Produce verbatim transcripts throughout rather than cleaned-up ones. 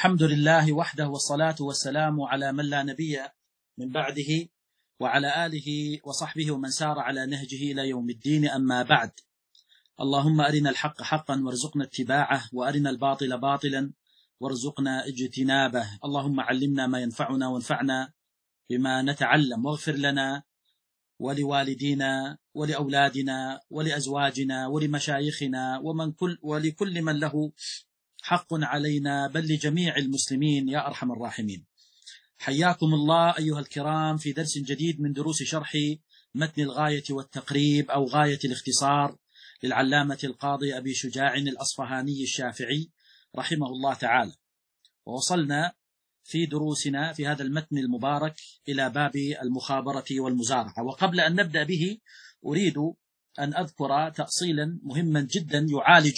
الحمد لله وحده والصلاة والسلام على من لا نبي من بعده وعلى آله وصحبه ومن سار على نهجه إلى يوم الدين. أما بعد، اللهم أرنا الحق حقا وارزقنا اتباعه، وأرنا الباطل باطلا وارزقنا اجتنابه. اللهم علمنا ما ينفعنا وانفعنا بما نتعلم، واغفر لنا ولوالدينا ولأولادنا ولأزواجنا ولمشايخنا ومن كل ولكل من له حق علينا، بل لجميع المسلمين يا أرحم الراحمين. حياكم الله أيها الكرام في درس جديد من دروس شرح متن الغاية والتقريب أو غاية الاختصار للعلامة القاضي أبي شجاع الأصفهاني الشافعي رحمه الله تعالى. ووصلنا في دروسنا في هذا المتن المبارك إلى باب المخابرة والمزارعة. وقبل أن نبدأ به أريد أن أذكر تأصيلا مهما جدا يعالج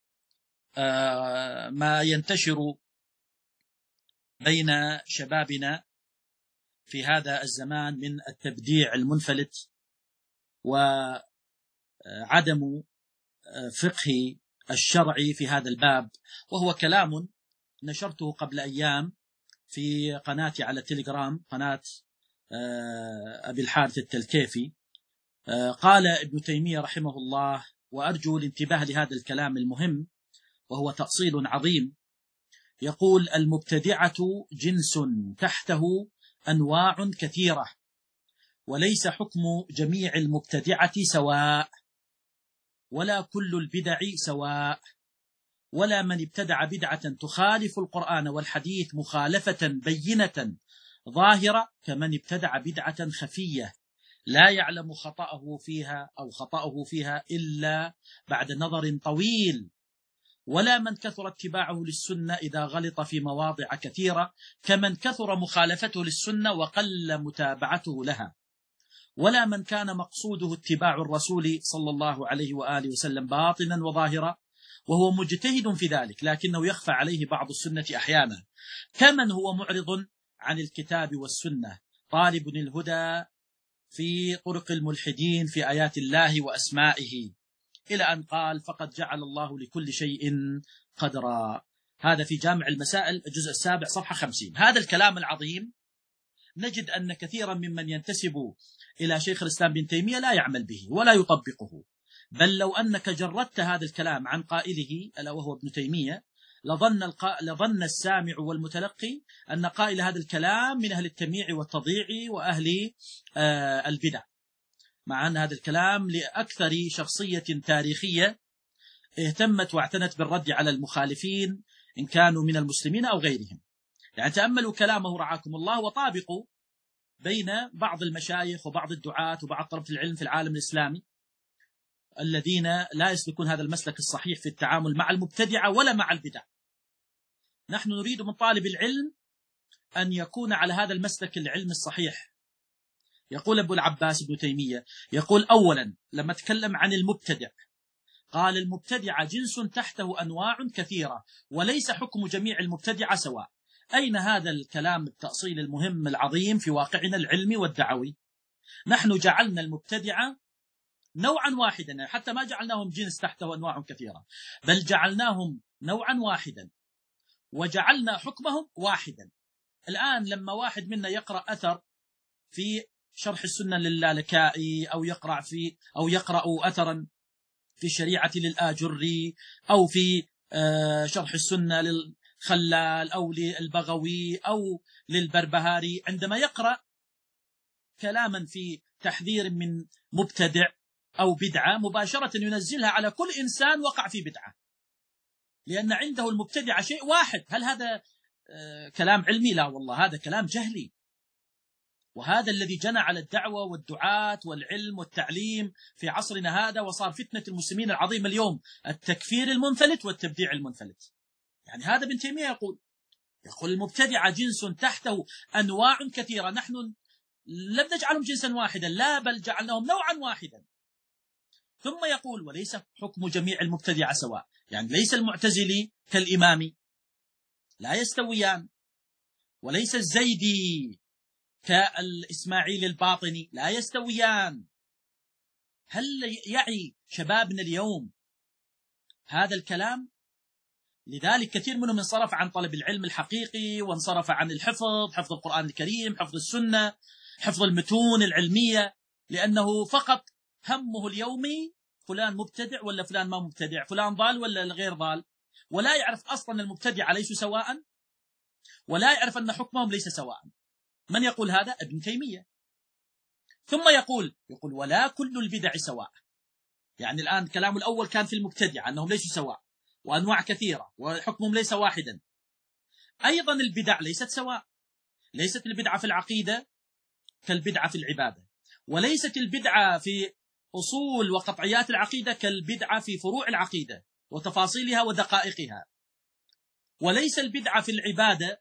ما ينتشر بين شبابنا في هذا الزمان من التبديع المنفلت وعدم فقه الشرع في هذا الباب، وهو كلام نشرته قبل أيام في قناتي على التليجرام، قناة أبي الحارث التلكيفي. قال ابن تيمية رحمه الله، وأرجو الانتباه لهذا الكلام المهم وهو تأصيل عظيم، يقول: المبتدعة جنس تحته أنواع كثيرة، وليس حكم جميع المبتدعة سواء، ولا كل البدع سواء، ولا من ابتدع بدعة تخالف القرآن والحديث مخالفة بينة ظاهرة كمن ابتدع بدعة خفية لا يعلم خطأه فيها أو خطأه فيها إلا بعد نظر طويل، ولا من كثر اتباعه للسنة إذا غلط في مواضع كثيرة كمن كثر مخالفته للسنة وقل متابعته لها، ولا من كان مقصوده اتباع الرسول صلى الله عليه وآله وسلم باطنا وظاهرا وهو مجتهد في ذلك لكنه يخفى عليه بعض السنة أحيانا، كمن هو معرض عن الكتاب والسنة طالب الهدى في طرق الملحدين في آيات الله وأسمائه، إلى أن قال: فقد جعل الله لكل شيء قدرا. هذا في جامع المسائل الجزء السابع صفحة خمسين. هذا الكلام العظيم نجد أن كثيرا ممن ينتسب إلى شيخ الإسلام بن تيمية لا يعمل به ولا يطبقه، بل لو أنك جردت هذا الكلام عن قائله ألا وهو ابن تيمية لظن, الق... لظن السامع والمتلقي أن قائل هذا الكلام من أهل التمييع والتضييع وأهل آه البدع، مع أن هذا الكلام لأكثر شخصية تاريخية اهتمت واعتنت بالرد على المخالفين إن كانوا من المسلمين أو غيرهم. يعني تأملوا كلامه رعاكم الله، وطابقوا بين بعض المشايخ وبعض الدعاة وبعض طلبة العلم في العالم الإسلامي الذين لا يسلكون هذا المسلك الصحيح في التعامل مع المبتدعة ولا مع البدع. نحن نريد من طالب العلم أن يكون على هذا المسلك العلم الصحيح. يقول أبو العباس ابن تيمية، يقول: أولا لما تكلم عن المبتدع قال: المبتدع جنس تحته أنواع كثيرة، وليس حكم جميع المبتدع سواء. أين هذا الكلام التأصيل المهم العظيم في واقعنا العلمي والدعوي؟ نحن جعلنا المبتدع نوعا واحدا، حتى ما جعلناهم جنس تحته أنواع كثيرة، بل جعلناهم نوعا واحدا وجعلنا حكمهم واحدا. الآن لما واحد منا يقرأ أثر في شرح السنة للالكائي أو يقرأ في أو يقرأ أثرا في الشريعة للآجري أو في شرح السنة للخلال أو للبغوي أو للبربهاري، عندما يقرأ كلاما في تحذير من مبتدع أو بدعة مباشرة ينزلها على كل إنسان وقع في بدعة، لأن عنده المبتدع شيء واحد. هل هذا كلام علمي؟ لا والله، هذا كلام جهلي، وهذا الذي جنى على الدعوة والدعاة والعلم والتعليم في عصرنا هذا، وصار فتنة المسلمين العظيمة اليوم التكفير المنفلت والتبديع المنفلت. يعني هذا ابن تيمية يقول يقول المبتدع جنس تحته أنواع كثيرة، نحن لم نجعلهم جنسا واحدا، لا بل جعلناهم نوعا واحدا. ثم يقول: وليس حكم جميع المبتدع سواء، يعني ليس المعتزلي كالإمامي لا يستويان، وليس الزيدي كالإسماعيل الباطني لا يستويان. هل يعي شبابنا اليوم هذا الكلام؟ لذلك كثير منهم انصرف عن طلب العلم الحقيقي، وانصرف عن الحفظ، حفظ القرآن الكريم، حفظ السنة، حفظ المتون العلمية، لأنه فقط همه اليومي فلان مبتدع ولا فلان ما مبتدع، فلان ضال ولا غير ضال، ولا يعرف أصلا المبتدع ليسوا سواء، ولا يعرف أن حكمهم ليس سواء. من يقول هذا؟ ابن تيمية. ثم يقول يقول ولا كل البدع سواء. يعني الآن كلام الأول كان في المبتدع أنهم ليسوا سواء، وأنواع كثيرة وحكمهم ليس واحدا. أيضا البدع ليست سواء، ليست البدعة في العقيدة كالبدعة في العبادة، وليست البدعة في أصول وقطعيات العقيدة كالبدعة في فروع العقيدة وتفاصيلها ودقائقها، وليس البدعة في العبادة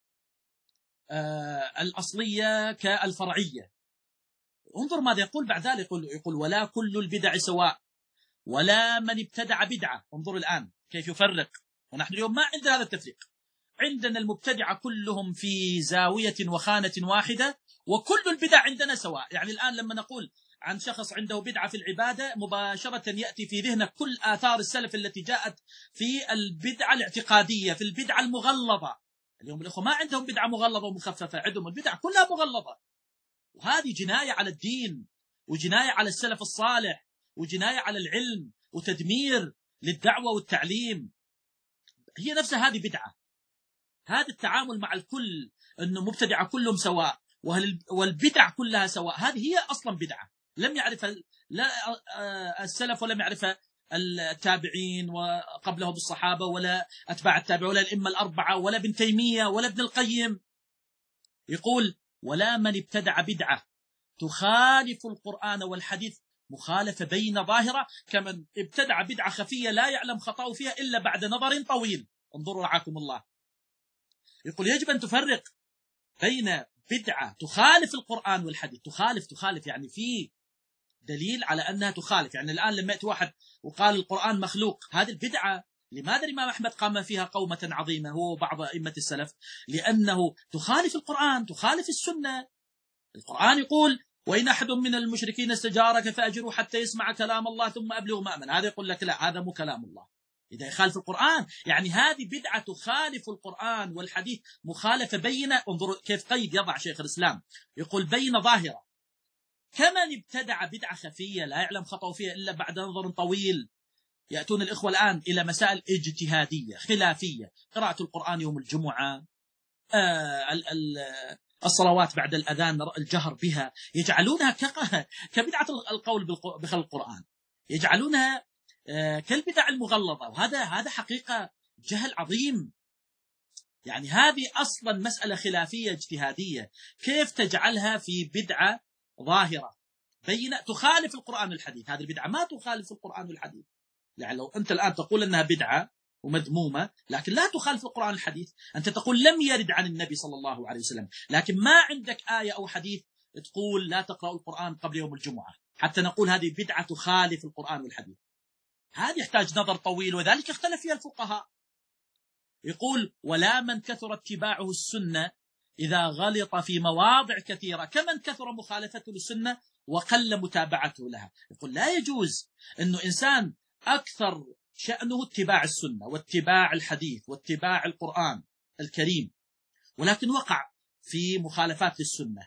آه الأصلية كالفرعية. انظر ماذا يقول بعد ذلك، يقول, يقول ولا كل البدع سواء ولا من ابتدع بدعة. انظر الآن كيف يفرق، ونحن اليوم ما عندنا هذا التفريق. عندنا المبتدعة كلهم في زاوية وخانة واحدة، وكل البدع عندنا سواء. يعني الآن لما نقول عن شخص عنده بدعة في العبادة، مباشرة يأتي في ذهنك كل آثار السلف التي جاءت في البدعة الاعتقادية، في البدعة المغلظة. اليوم الأخوة ما عندهم بدعة مغلظة ومخففة، عندهم البدع كلها مغلظة، وهذه جناية على الدين، وجناية على السلف الصالح، وجناية على العلم، وتدمير للدعوة والتعليم. هي نفسها هذه بدعة. هذا التعامل مع الكل أنه مبتدعة كلهم سواء والبدع كلها سواء، هذه هي أصلا بدعة لم يعرف لا السلف ولم يعرف التابعين وقبلهم الصحابة ولا أتباع التابعين ولا الأئمة الأربعة ولا ابن تيمية ولا ابن القيم. يقول ولا من ابتدع بدعة تخالف القرآن والحديث مخالفة بين ظاهرة، كمن ابتدع بدعة خفية لا يعلم خطأه فيها إلا بعد نظر طويل. انظروا رعاكم الله. يقول يجب أن تفرق بين بدعة تخالف القرآن والحديث، تخالف تخالف يعني في دليل على أنها تخالف. يعني الآن لما يأتي واحد وقال القرآن مخلوق، هذه البدعة لماذا الإمام أحمد قام فيها قومة عظيمة هو وبعض أئمة السلف؟ لأنه تخالف القرآن، تخالف السنة. القرآن يقول وإن أحد من المشركين استجارك فأجره حتى يسمع كلام الله ثم أبلغ مأمن. هذا يقول لك لا، هذا مو كلام الله، إذا يخالف القرآن. يعني هذه بدعة تخالف القرآن والحديث مخالفة بينة. انظروا كيف قيد يضع شيخ الإسلام، يقول بين ظاهرة، كمن ابتدع بدعة خفية لا يعلم خطأه فيها إلا بعد نظر طويل. يأتون الإخوة الآن إلى مسائل اجتهادية خلافية، قراءة القرآن يوم الجمعة، آه ال ال الصلوات بعد الأذان، الجهر بها، يجعلونها كبدعة القول بخلق القرآن، يجعلونها كالبدع المغلظة. وهذا هذا حقيقة جهل عظيم. يعني هذه أصلا مسألة خلافية اجتهادية، كيف تجعلها في بدعة ظاهرة بينة تخالف القرآن والحديث؟ هذه البدعة ما تخالف القرآن والحديث. يعني لو أنت الآن تقول أنها بدعة ومذمومة لكن لا تخالف القرآن والحديث، أنت تقول لم يرد عن النبي صلى الله عليه وسلم، لكن ما عندك آية أو حديث تقول لا تقرأوا القرآن قبل يوم الجمعة حتى نقول هذه بدعة تخالف القرآن والحديث. هذا يحتاج نظر طويل، وذلك اختلف فيها الفقهاء. يقول ولا من كثر اتباعه السنة إذا غلط في مواضع كثيرة كمن كثر مخالفته للسنة وقل متابعته لها. يقول لا يجوز أنه إنسان أكثر شأنه اتباع السنة واتباع الحديث واتباع القرآن الكريم، ولكن وقع في مخالفات للسنة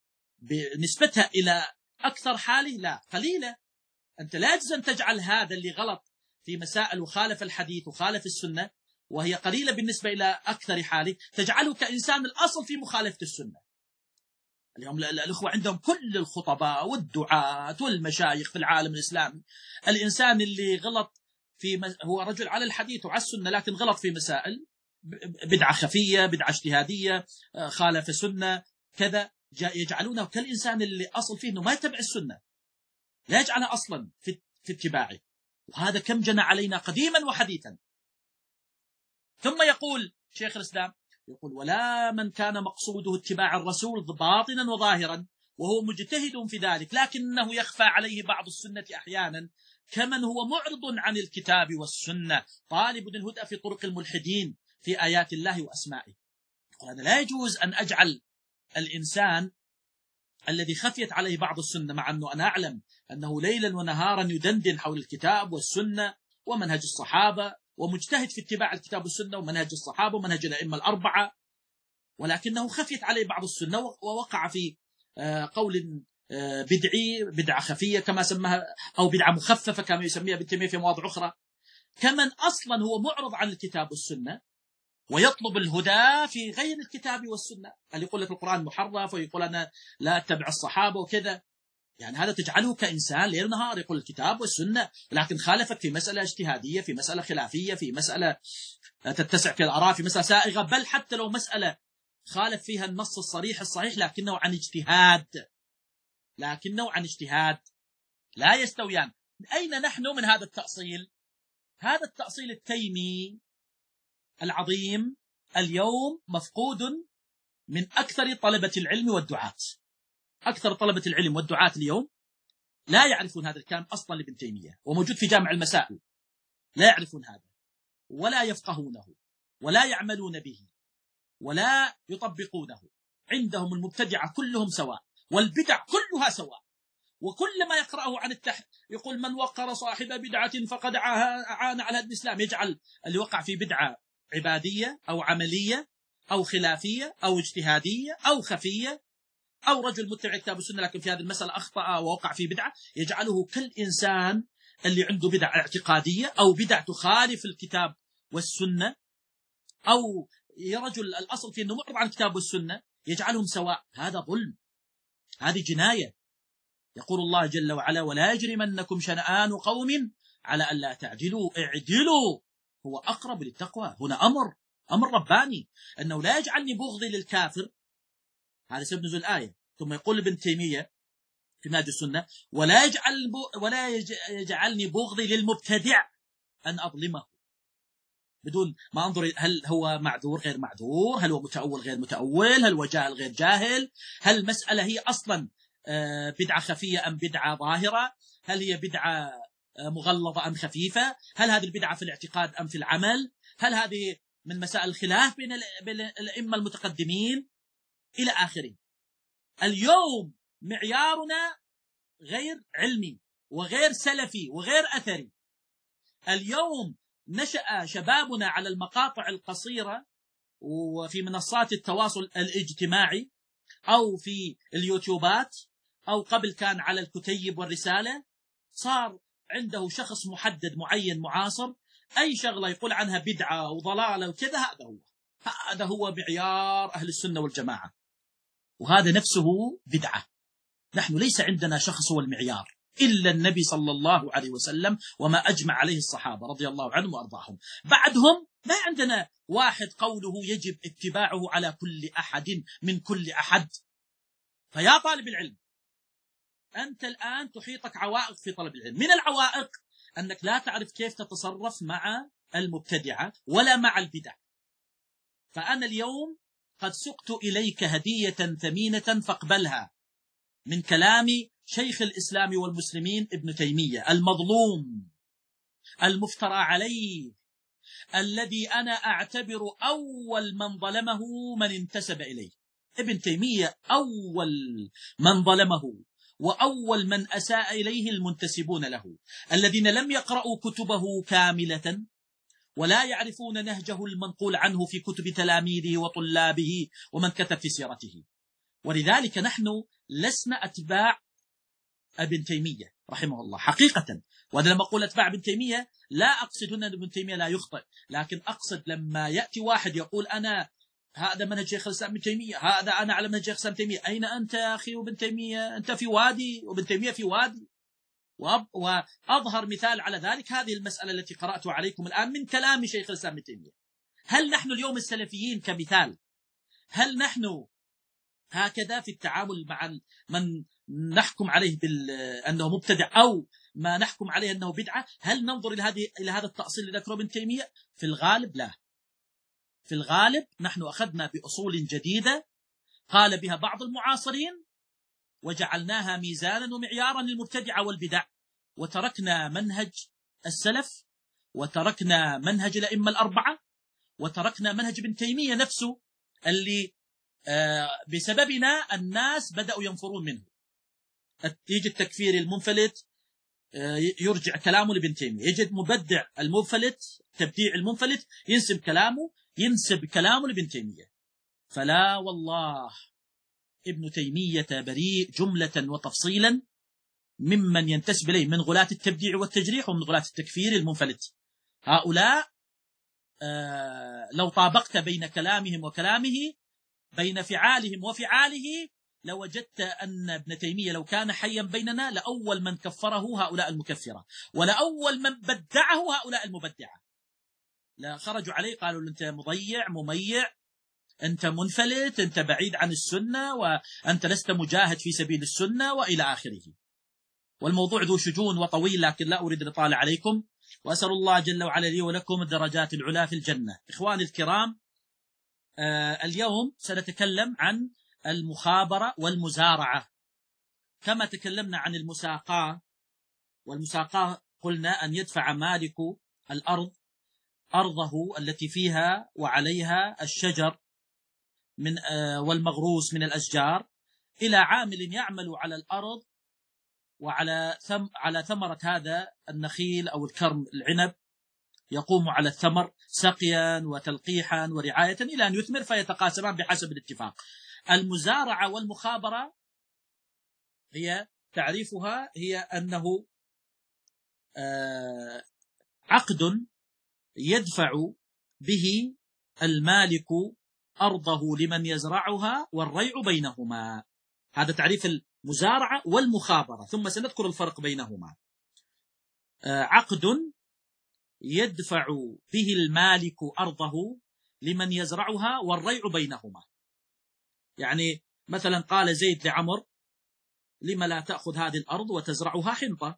بنسبتها إلى أكثر حاله لا قليلة. أنت لا يجوز أن تجعل هذا اللي غلط في مسائل وخالف الحديث وخالف السنة وهي قليلة بالنسبة إلى أكثر حاله، تجعله كإنسان الأصل في مخالفة السنة. اليوم الأخوة عندهم كل الخطباء والدعاة والمشايخ في العالم الإسلامي، الإنسان اللي غلط في م... هو رجل على الحديث وعلى السنة لكن غلط في مسائل بدعة خفية، بدعة اجتهادية، خالف سنة كذا، يجعلونه كالإنسان اللي أصل فيه أنه ما يتبع السنة، لا يجعلها أصلا في, في اتباعه. وهذا كم جنى علينا قديما وحديثا. ثم يقول شيخ الإسلام يقول ولا من كان مقصوده اتباع الرسول باطنا وظاهرا وهو مجتهد في ذلك لكنه يخفى عليه بعض السنة أحيانا كمن هو معرض عن الكتاب والسنة طالب الهدى في طرق الملحدين في آيات الله وأسمائه. يقول هذا لا يجوز أن أجعل الإنسان الذي خفيت عليه بعض السنة، مع أنه أنا أعلم أنه ليلا ونهارا يدندن حول الكتاب والسنة ومنهج الصحابة ومجتهد في اتباع الكتاب والسنة ومنهج الصحابة ومنهج الأئمة الأربعة، ولكنه خفيت عليه بعض السنة ووقع في قول بدعي، بدعة خفية كما سماها، أو بدعة مخففة كما يسميها ابن تيمية في مواضع أخرى. كمن أصلا هو معرض عن الكتاب والسنة ويطلب الهدى في غير الكتاب والسنة، اللي يقول لك القرآن محرف ويقول أنا لا أتبع الصحابة وكذا. يعني هذا تجعله كإنسان ليل نهار يقول الكتاب والسنة، لكن خالفك في مسألة اجتهادية، في مسألة خلافية، في مسألة تتسع في الآراء، في مسألة سائغة، بل حتى لو مسألة خالف فيها النص الصريح الصحيح لكنه عن اجتهاد، لكنه عن اجتهاد، لا يستويان. أين نحن من هذا التأصيل؟ هذا التأصيل التيمي العظيم اليوم مفقود من أكثر طلبة العلم والدعاة. أكثر طلبة العلم والدعاة اليوم لا يعرفون هذا الكلام أصلا لابن تيمية، وموجود في جامع المسائل، لا يعرفون هذا ولا يفقهونه ولا يعملون به ولا يطبقونه. عندهم المبتدعة كلهم سواء، والبدع كلها سواء، وكل ما يقرأه عن التحت يقول من وقر صاحب بدعة فقد عان على الإسلام، يجعل اللي وقع في بدعة عبادية أو عملية أو خلافية أو اجتهادية أو خفية، أو رجل متبع الكتاب والسنة لكن في هذه المسألة أخطأ ووقع في بدعة، يجعله كالإنسان اللي عنده بدع اعتقادية أو بدع تخالف الكتاب والسنة، أو يا رجل الأصل في أنه معرض عن الكتاب والسنة، يجعلهم سواء. هذا ظلم، هذه جناية. يقول الله جل وعلا ولا يجرمنكم شنآن قوم على ألا تعدلوا اعدلوا هو أقرب للتقوى. هنا أمر أمر رباني، أنه لا يجعلني بغضي للكافر، هذا سبب نزول الآية. ثم يقول ابن تيمية في منهج السنة ولا يجعل ولا يجعلني بغضي للمبتدع أن أظلمه، بدون ما أنظر هل هو معذور غير معذور، هل هو متأول غير متأول، هل هو جاهل غير جاهل، هل المسألة هي أصلا بدعة خفية أم بدعة ظاهرة، هل هي بدعة مغلظة أم خفيفة، هل هذه البدعة في الاعتقاد أم في العمل، هل هذه من مسائل الخلاف بين الأئمة المتقدمين إلى آخره. اليوم معيارنا غير علمي وغير سلفي وغير أثري. اليوم نشأ شبابنا على المقاطع القصيرة وفي منصات التواصل الاجتماعي أو في اليوتيوبات، أو قبل كان على الكتيب والرسالة. صار عنده شخص محدد معين معاصر، أي شغلة يقول عنها بدعة وضلالة وكذا، هذا هو هذا هو معيار أهل السنة والجماعة، وهذا نفسه بدعة. نحن ليس عندنا شخص هو المعيار إلا النبي صلى الله عليه وسلم وما أجمع عليه الصحابة رضي الله عنهم وأرضاهم. بعدهم ما عندنا واحد قوله يجب اتباعه على كل أحد من كل أحد. فيا طالب العلم، أنت الآن تحيطك عوائق في طلب العلم. من العوائق أنك لا تعرف كيف تتصرف مع المبتدعة ولا مع البدع. فأنا اليوم قد سقت إليك هدية ثمينة فاقبلها من كلام شيخ الإسلام والمسلمين ابن تيمية المظلوم المفترى عليه، الذي أنا أعتبر أول من ظلمه من انتسب إليه. ابن تيمية أول من ظلمه وأول من أساء إليه المنتسبون له، الذين لم يقرأوا كتبه كاملة ولا يعرفون نهجه المنقول عنه في كتب تلاميذه وطلابه ومن كتب في سيرته. ولذلك نحن لسنا أتباع ابن تيمية رحمه الله حقيقة. وأنا لما أقول أتباع ابن تيمية لا أقصد أن ابن تيمية لا يخطئ، لكن أقصد لما يأتي واحد يقول أنا هذا منهج شيخ الإسلام ابن تيمية، هذا أنا على منهج شيخ الإسلام ابن تيمية، أين أنت يا أخي وابن تيمية؟ أنت في وادي وابن تيمية في وادي. وأظهر مثال على ذلك هذه المسألة التي قرأت عليكم الآن من كلام شيخ الإسلام ابن تيمية. هل نحن اليوم السلفيين كمثال، هل نحن هكذا في التعامل مع من نحكم عليه بأنه مبتدع أو ما نحكم عليه أنه بدعة؟ هل ننظر إلى هذه إلى هذا التأصيل اللي ذكره ابن تيمية؟ في الغالب لا. في الغالب نحن أخذنا بأصول جديدة قال بها بعض المعاصرين وجعلناها ميزانا ومعيارا للمبتدعة والبدع، وتركنا منهج السلف وتركنا منهج الأئمة الأربعة وتركنا منهج ابن تيمية نفسه اللي بسببنا الناس بدأوا ينفرون منه. يجي التكفير المنفلت يرجع كلامه لابن تيمية، يجد مبدع المنفلت تبديع المنفلت ينسب كلامه ينسب كلامه لابن تيمية. فلا والله ابن تيمية بريء جملة وتفصيلا ممن ينتسب إليه من غلاة التبديع والتجريح ومن غلاة التكفير المنفلت. هؤلاء آه لو طابقت بين كلامهم وكلامه، بين فعالهم وفعاله، لوجدت أن ابن تيمية لو كان حيا بيننا لأول من كفره هؤلاء المكفرة، ولأول من بدعه هؤلاء المبدعة. لا خرجوا عليه قالوا أنت مضيع مميع، أنت منفلت، أنت بعيد عن السنة، وأنت لست مجاهد في سبيل السنة، وإلى آخره. والموضوع ذو شجون وطويل، لكن لا أريد أن أطال عليكم، وأسأل الله جل وعلا لي ولكم الدرجات العلى في الجنة. إخواني الكرام، آه اليوم سنتكلم عن المخابرة والمزارعة. كما تكلمنا عن المساقاة، والمساقاة قلنا أن يدفع مالك الأرض أرضه التي فيها وعليها الشجر من آه والمغروس من الأشجار إلى عامل يعمل على الأرض وعلى ثم على ثمرة هذا النخيل أو الكرم العنب، يقوم على الثمر سقيا وتلقيحا ورعاية إلى أن يثمر فيتقاسمان بحسب الاتفاق. المزارعة والمخابرة هي تعريفها هي أنه عقد يدفع به المالك أرضه لمن يزرعها والريع بينهما. هذا تعريف المزارعة والمخابرة، ثم سنذكر الفرق بينهما. عقد يدفع به المالك أرضه لمن يزرعها والريع بينهما. يعني مثلا قال زيد لعمر لما لا تأخذ هذه الأرض وتزرعها حنطة،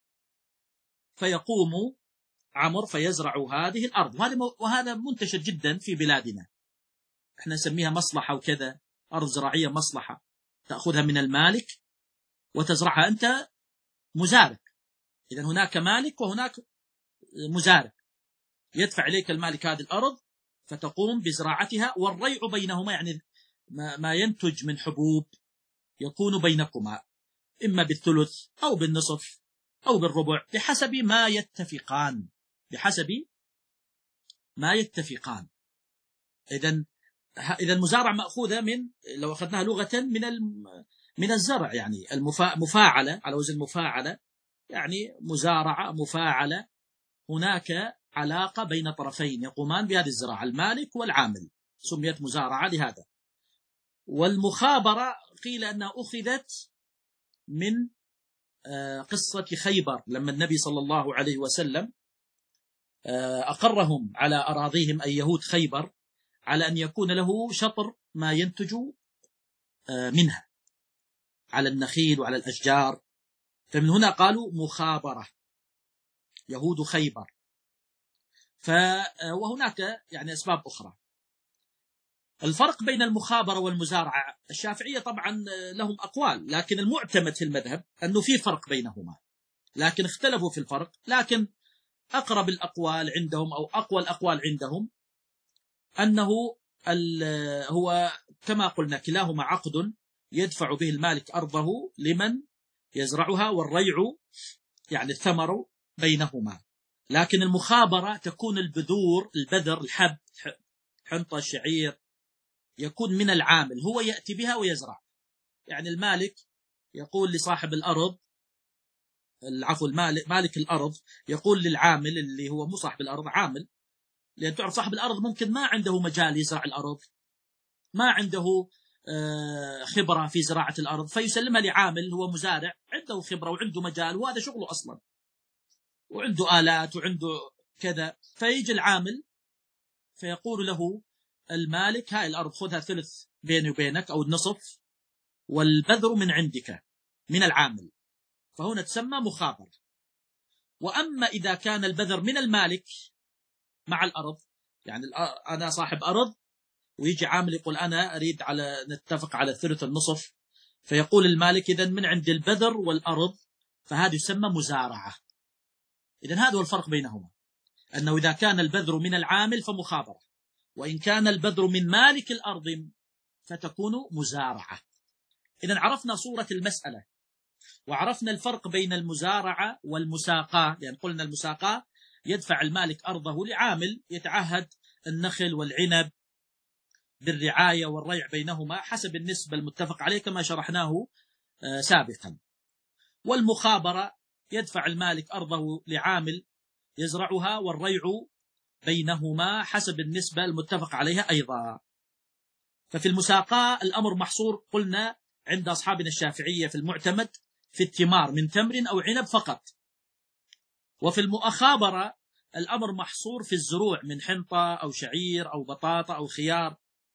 فيقوم عمر فيزرع هذه الأرض، وهذا منتشر جدا في بلادنا، احنا نسميها مصلحة وكذا، أرض زراعية مصلحة، تأخذها من المالك وتزرعها أنت مزارع. إذن هناك مالك وهناك مزارع، يدفع إليك المالك هذه الأرض فتقوم بزراعتها، والريع بينهما يعني ما ينتج من حبوب يكون بينكما إما بالثلث أو بالنصف أو بالربع بحسب ما يتفقان بحسب ما يتفقان. إذن إذا المزارع مأخوذة من، لو أخذناها لغة، من من الزرع، يعني المفاعلة على وزن مفاعلة، يعني مزارعة مفاعلة، هناك علاقة بين طرفين يقومان بهذه الزراعة، المالك والعامل، سميت مزارعة لهذا. والمخابرة قيل أنها أخذت من قصة خيبر، لما النبي صلى الله عليه وسلم أقرهم على أراضيهم أي يهود خيبر على أن يكون له شطر ما ينتج منها على النخيل وعلى الأشجار، فمن هنا قالوا مخابرة يهود خيبر. وهناك يعني أسباب أخرى. الفرق بين المخابرة والمزارعة، الشافعية طبعا لهم أقوال، لكن المعتمد في المذهب أنه في فرق بينهما، لكن اختلفوا في الفرق. لكن أقرب الأقوال عندهم أو أقوى الأقوال عندهم أنه هو كما قلنا كلاهما عقد يدفع به المالك أرضه لمن يزرعها والريع يعني الثمر بينهما. لكن المخابرة تكون البذور البذر الحب حنطة الشعير يكون من العامل، هو يأتي بها ويزرع. يعني المالك يقول لصاحب الأرض، العفو المالك مالك الأرض يقول للعامل اللي هو مو صاحب الأرض، عامل، لأن تعرف صاحب الأرض ممكن ما عنده مجال يزرع الأرض، ما عنده خبرة في زراعة الأرض، فيسلمها لعامل هو مزارع عنده خبرة وعنده مجال وهذا شغله أصلا وعنده آلات وعنده كذا. فيجي العامل فيقول له المالك هاي الأرض خذها ثلث بيني وبينك أو النصف، والبذر من عندك من العامل، فهنا تسمى مخابرة. وأما إذا كان البذر من المالك مع الأرض، يعني أنا صاحب أرض ويجي عامل يقول أنا أريد على نتفق على الثلث النصف، فيقول المالك إذن من عند البذر والأرض، فهذا يسمى مزارعة. إذن هذا هو الفرق بينهما، أنه إذا كان البذر من العامل فمخابرة، وإن كان البذر من مالك الأرض فتكون مزارعة. إذن عرفنا صورة المسألة، وعرفنا الفرق بين المزارعة والمساقاة، لأن قلنا المساقاة يدفع المالك أرضه لعامل يتعهد النخل والعنب بالرعاية والريع بينهما حسب النسبة المتفق عليه كما شرحناه سابقا. والمخابرة يدفع المالك أرضه لعامل يزرعها والريع بينهما حسب النسبة المتفق عليها أيضا. ففي المساقاة الأمر محصور قلنا عند أصحابنا الشافعية في المعتمد في الثمار من تمر أو عنب فقط. وفي المخابرة الأمر محصور في الزروع من حنطة أو شعير أو بطاطا أو خيار.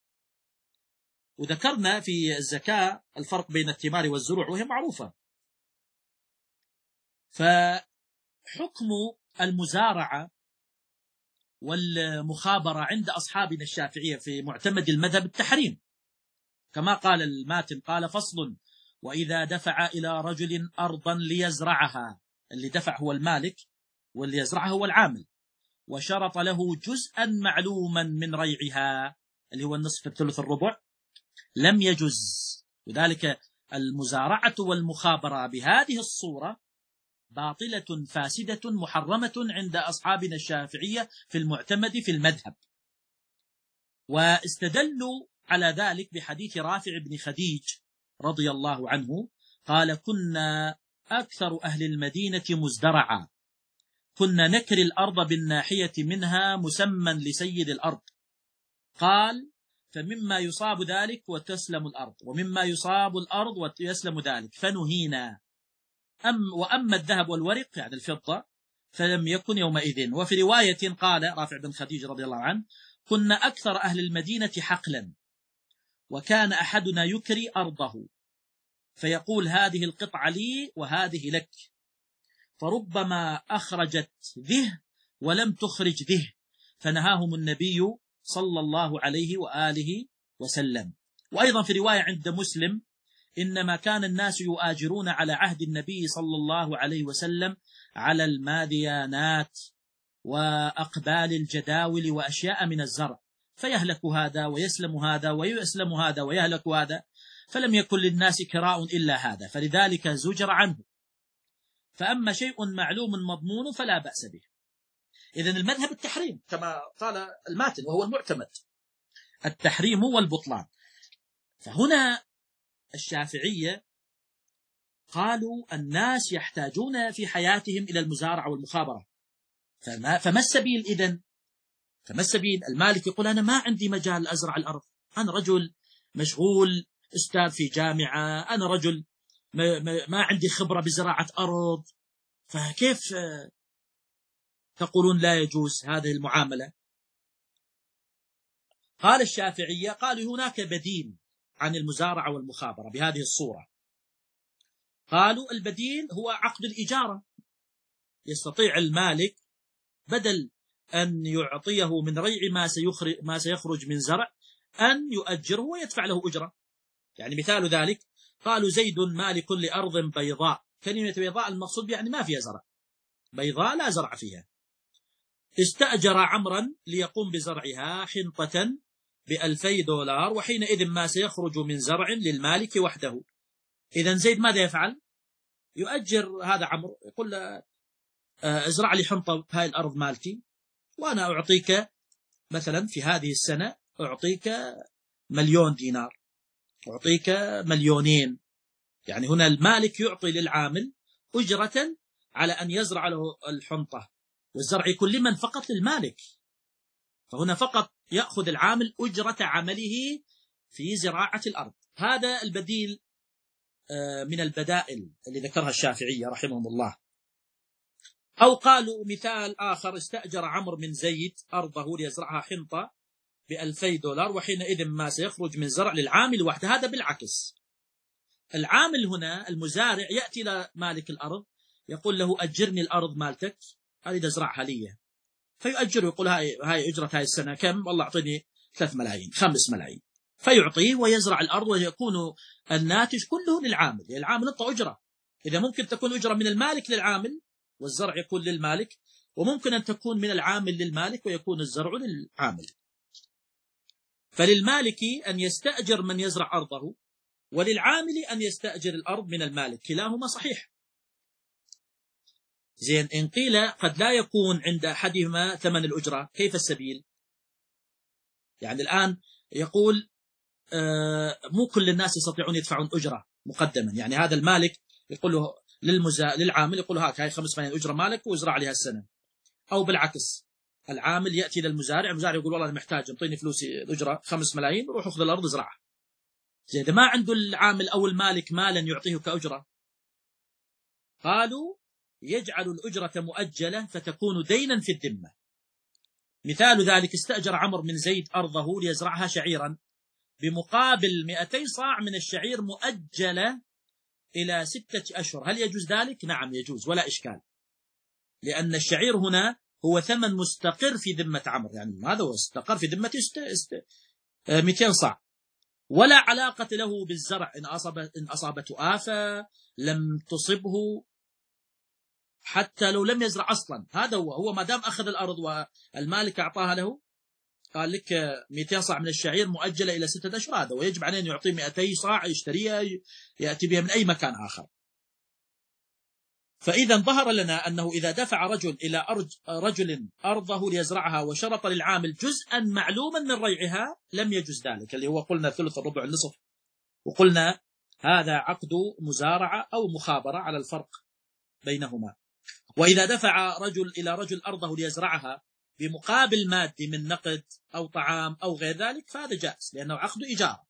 وذكرنا في الزكاة الفرق بين الثمار والزروع وهي معروفة. فحكم المزارعة والمخابرة عند أصحابنا الشافعية في معتمد المذهب التحريم، كما قال الماتن قال فصل: وإذا دفع إلى رجل أرضا ليزرعها، اللي دفع هو المالك واللي يزرعها هو العامل، وشرط له جزءا معلوما من ريعها اللي هو النصف الثلث الربع، لم يجز. وذلك المزارعة والمخابرة بهذه الصورة باطلة فاسدة محرمة عند أصحابنا الشافعية في المعتمد في المذهب. واستدلوا على ذلك بحديث رافع بن خديج رضي الله عنه قال: كنا أكثر أهل المدينة مزدرعا، كنا نكري الأرض بالناحية منها مسمى لسيد الأرض. قال: فمما يصاب ذلك وتسلم الأرض، ومما يصاب الأرض ويسلم ذلك، فنهينا. أم وأما الذهب والورق يعني الفضة فلم يكن يومئذ. وفي رواية قال رافع بن خديج رضي الله عنه: كنا أكثر أهل المدينة حقلا، وكان أحدنا يكري أرضه فيقول: هذه القطعة لي وهذه لك، فربما أخرجت ذه ولم تخرج ذه، فنهاهم النبي صلى الله عليه وآله وسلم. وأيضا في رواية عند مسلم: إنما كان الناس يؤاجرون على عهد النبي صلى الله عليه وسلم على الماديانات وأقبال الجداول وأشياء من الزرع، فيهلك هذا ويسلم هذا ويسلم هذا ويهلك هذا، فلم يكن للناس كراء إلا هذا، فلذلك زجر عنه. فأما شيء معلوم مضمون فلا بأس به. إذن المذهب التحريم كما قال الماتن وهو المعتمد، التحريم والبطلان. فهنا الشافعية قالوا الناس يحتاجون في حياتهم إلى المزارعة والمخابرة، فما, فما السبيل إذن؟ فما السبيل؟ المالك يقول: أنا ما عندي مجال أزرع الأرض، أنا رجل مشغول أستاذ في جامعة، أنا رجل ما, ما, ما عندي خبرة بزراعة أرض، فكيف تقولون لا يجوز هذه المعاملة؟ قال الشافعية قالوا هناك بديل عن المزارعة والمخابرة بهذه الصورة. قالوا البديل هو عقد الإجارة. يستطيع المالك بدل أن يعطيه من ريع ما سيخرج, ما سيخرج من زرع أن يؤجره ويدفع له أجرة. يعني مثال ذلك قالوا: زيد مالك لأرض بيضاء. كلمة بيضاء المقصود يعني ما فيها زرع، بيضاء لا زرع فيها. استأجر عمرا ليقوم بزرعها حنطة بألفي دولار، وحينئذ ما سيخرج من زرع للمالك وحده. إذن زيد ماذا يفعل؟ يؤجر هذا عمرو، يقول له: ازرع لي حنطة بهاي الأرض مالتي، وأنا أعطيك مثلا في هذه السنة أعطيك مليون دينار، أعطيك مليونين. يعني هنا المالك يعطي للعامل أجرة على أن يزرع له الحنطة، والزرع يكون لمن؟ فقط للمالك. فهنا فقط يأخذ العامل أجرة عمله في زراعة الأرض. هذا البديل من البدائل اللي ذكرها الشافعية رحمهم الله. أو قالوا مثال آخر: استأجر عمرو من زيد أرضه ليزرعها حنطة بألفي دولار، وحينئذ ما سيخرج من زرع للعامل وحده. هذا بالعكس، العامل هنا المزارع يأتي إلى مالك الأرض يقول له: أجرني الأرض مالتك هذه تزرعها لي، فيؤجره، يقول: هاي هاي أجرة هاي السنة كم؟ والله أعطيني ثلاث ملايين خمس ملايين، فيعطيه ويزرع الأرض، ويكون الناتج كله للعامل. يعني العامل يعطى أجرة. إذا ممكن تكون أجرة من المالك للعامل والزرع يكون للمالك، وممكن أن تكون من العامل للمالك ويكون الزرع للعامل. فللمالك أن يستأجر من يزرع أرضه وللعامل أن يستأجر الأرض من المالك، كلاهما صحيح. زين، إن قيل قد لا يكون عند أحدهما ثمن الأجرة، كيف السبيل؟ يعني الآن يقول آه مو كل الناس يستطيعون يدفعون أجرة مقدما، يعني هذا المالك يقول له للمزا... للعامل يقول له هاك هاي خمس ملايين أجرة مالك وازرع عليها السنة، أو بالعكس العامل يأتي للمزارع، المزارع يقول والله أنا محتاج انطيني فلوسي الأجرة خمس ملايين، روح أخذ الأرض ازرعها. زين، إذا ما عنده العامل أو المالك مالا يعطيه كأجرة، قالوا يجعل الأجرة مؤجلة فتكون دينا في الذمة. مثال ذلك استأجر عمرو من زيد أرضه ليزرعها شعيرا بمقابل مئتي صاع من الشعير مؤجلة إلى ستة أشهر، هل يجوز ذلك؟ نعم يجوز ولا إشكال، لأن الشعير هنا هو ثمن مستقر في ذمة عمرو، يعني هذا هو استقر في ذمة است... است... مئتين صاع، ولا علاقة له بالزرع. إن أصاب إن أصابته آفة لم تصبه حتى لو لم يزرع أصلا، هذا هو هو ما دام أخذ الأرض والمالك أعطاها له، قال لك مئتين صاع من الشعير مؤجلة إلى ستة أشهر، هذا ويجب عليه أن يعطيه مئتي صاع يشتريها يأتي بها من أي مكان آخر. فإذا ظهر لنا أنه إذا دفع رجل إلى أرج رجل أرضه ليزرعها وشرط للعامل جزءا معلوما من ريعها لم يجوز ذلك، اللي هو قلنا ثلث الربع النصف، وقلنا هذا عقد مزارعة أو مخابرة على الفرق بينهما. وإذا دفع رجل إلى رجل أرضه ليزرعها بمقابل مادي من نقد أو طعام أو غير ذلك فهذا جائز لأنه عقد إجارة.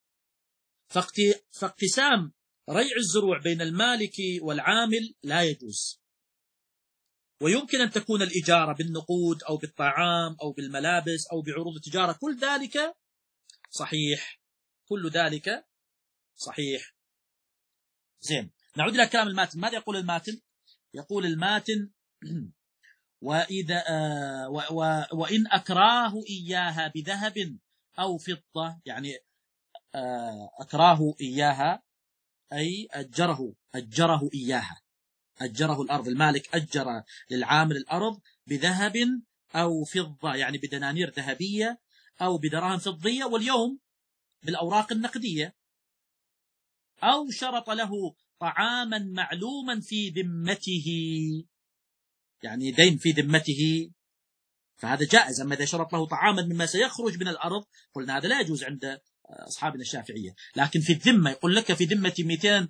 فاقتسام ريع الزروع بين المالك والعامل لا يجوز، ويمكن أن تكون الإجارة بالنقود أو بالطعام أو بالملابس أو بعروض التجارة، كل ذلك صحيح، كل ذلك صحيح. زين، نعود إلى كلام الماتن. ماذا يقول الماتن؟ يقول الماتن وإذا آه و و وإن أكراه إياها بذهب أو فضة، يعني آه أكراه إياها أي أجره أجره إياها، أجره الأرض، المالك أجر للعامل الأرض بذهب أو فضة، يعني بدنانير ذهبية أو بدراهم فضية، واليوم بالأوراق النقدية، أو شرط له طعاما معلوما في ذمته، يعني دين في ذمته، فهذا جائز. أما إذا شرط له طعاما مما سيخرج من الأرض قلنا هذا لا يجوز عند أصحابنا الشافعية. لكن في الذمة يقول لك في ذمة مئتين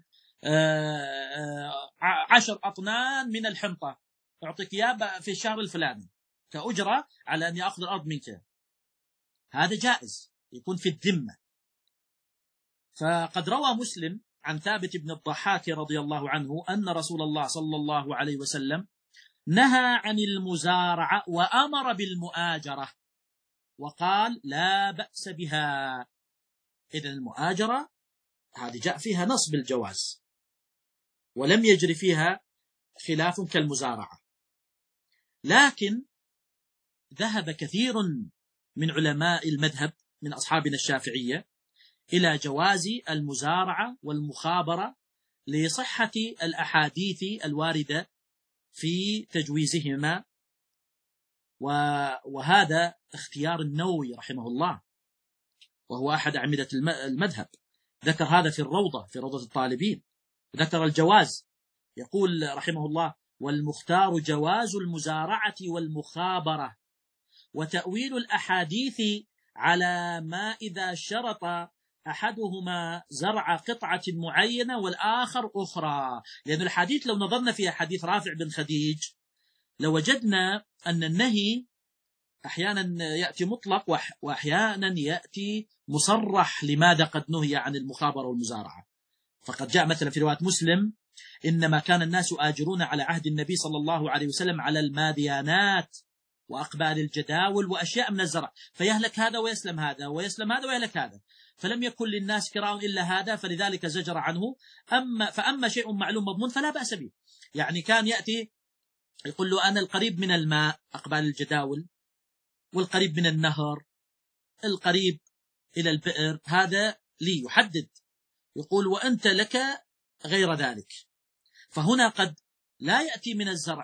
عشر أطنان من الحنطة أعطيك إياه في الشهر الفلاني كأجرة على أن يأخذ الأرض منك، هذا جائز يكون في الذمة. فقد روى مسلم عن ثابت بن الضحاك رضي الله عنه أن رسول الله صلى الله عليه وسلم نهى عن المزارعة وأمر بالمؤاجرة وقال لا بأس بها. إذن المؤاجرة هذه جاء فيها نص بالجواز ولم يجري فيها خلاف كالمزارعة، لكن ذهب كثير من علماء المذهب من أصحابنا الشافعية إلى جواز المزارعة والمخابرة لصحة الأحاديث الواردة في تجويزهما، وهذا اختيار النووي رحمه الله وهو أحد أعمدة المذهب، ذكر هذا في الروضة في روضة الطالبين، ذكر الجواز، يقول رحمه الله والمختار جواز المزارعة والمخابرة، وتأويل الأحاديث على ما إذا شرط أحدهما زرع قطعة معينة والآخر أخرى، لأن الحديث لو نظرنا في حديث رافع بن خديج لوجدنا أن النهي أحيانا يأتي مطلق وأحيانا يأتي مصرح لماذا قد نهي عن المخابرة والمزارعة. فقد جاء مثلا في رواية مسلم إنما كان الناس آجرون على عهد النبي صلى الله عليه وسلم على الماديانات وأقبال الجداول وأشياء من الزرع، فيهلك هذا ويسلم هذا ويسلم هذا ويهلك هذا، فلم يكن للناس كراء إلا هذا، فلذلك زجر عنه. أما فأما شيء معلوم مضمون فلا بأس به، يعني كان يأتي يقول له أنا القريب من الماء أقبال الجداول، والقريب من النهر، القريب إلى البئر، هذا لي يحدد، يقول وأنت لك غير ذلك. فهنا قد لا يأتي من الزرع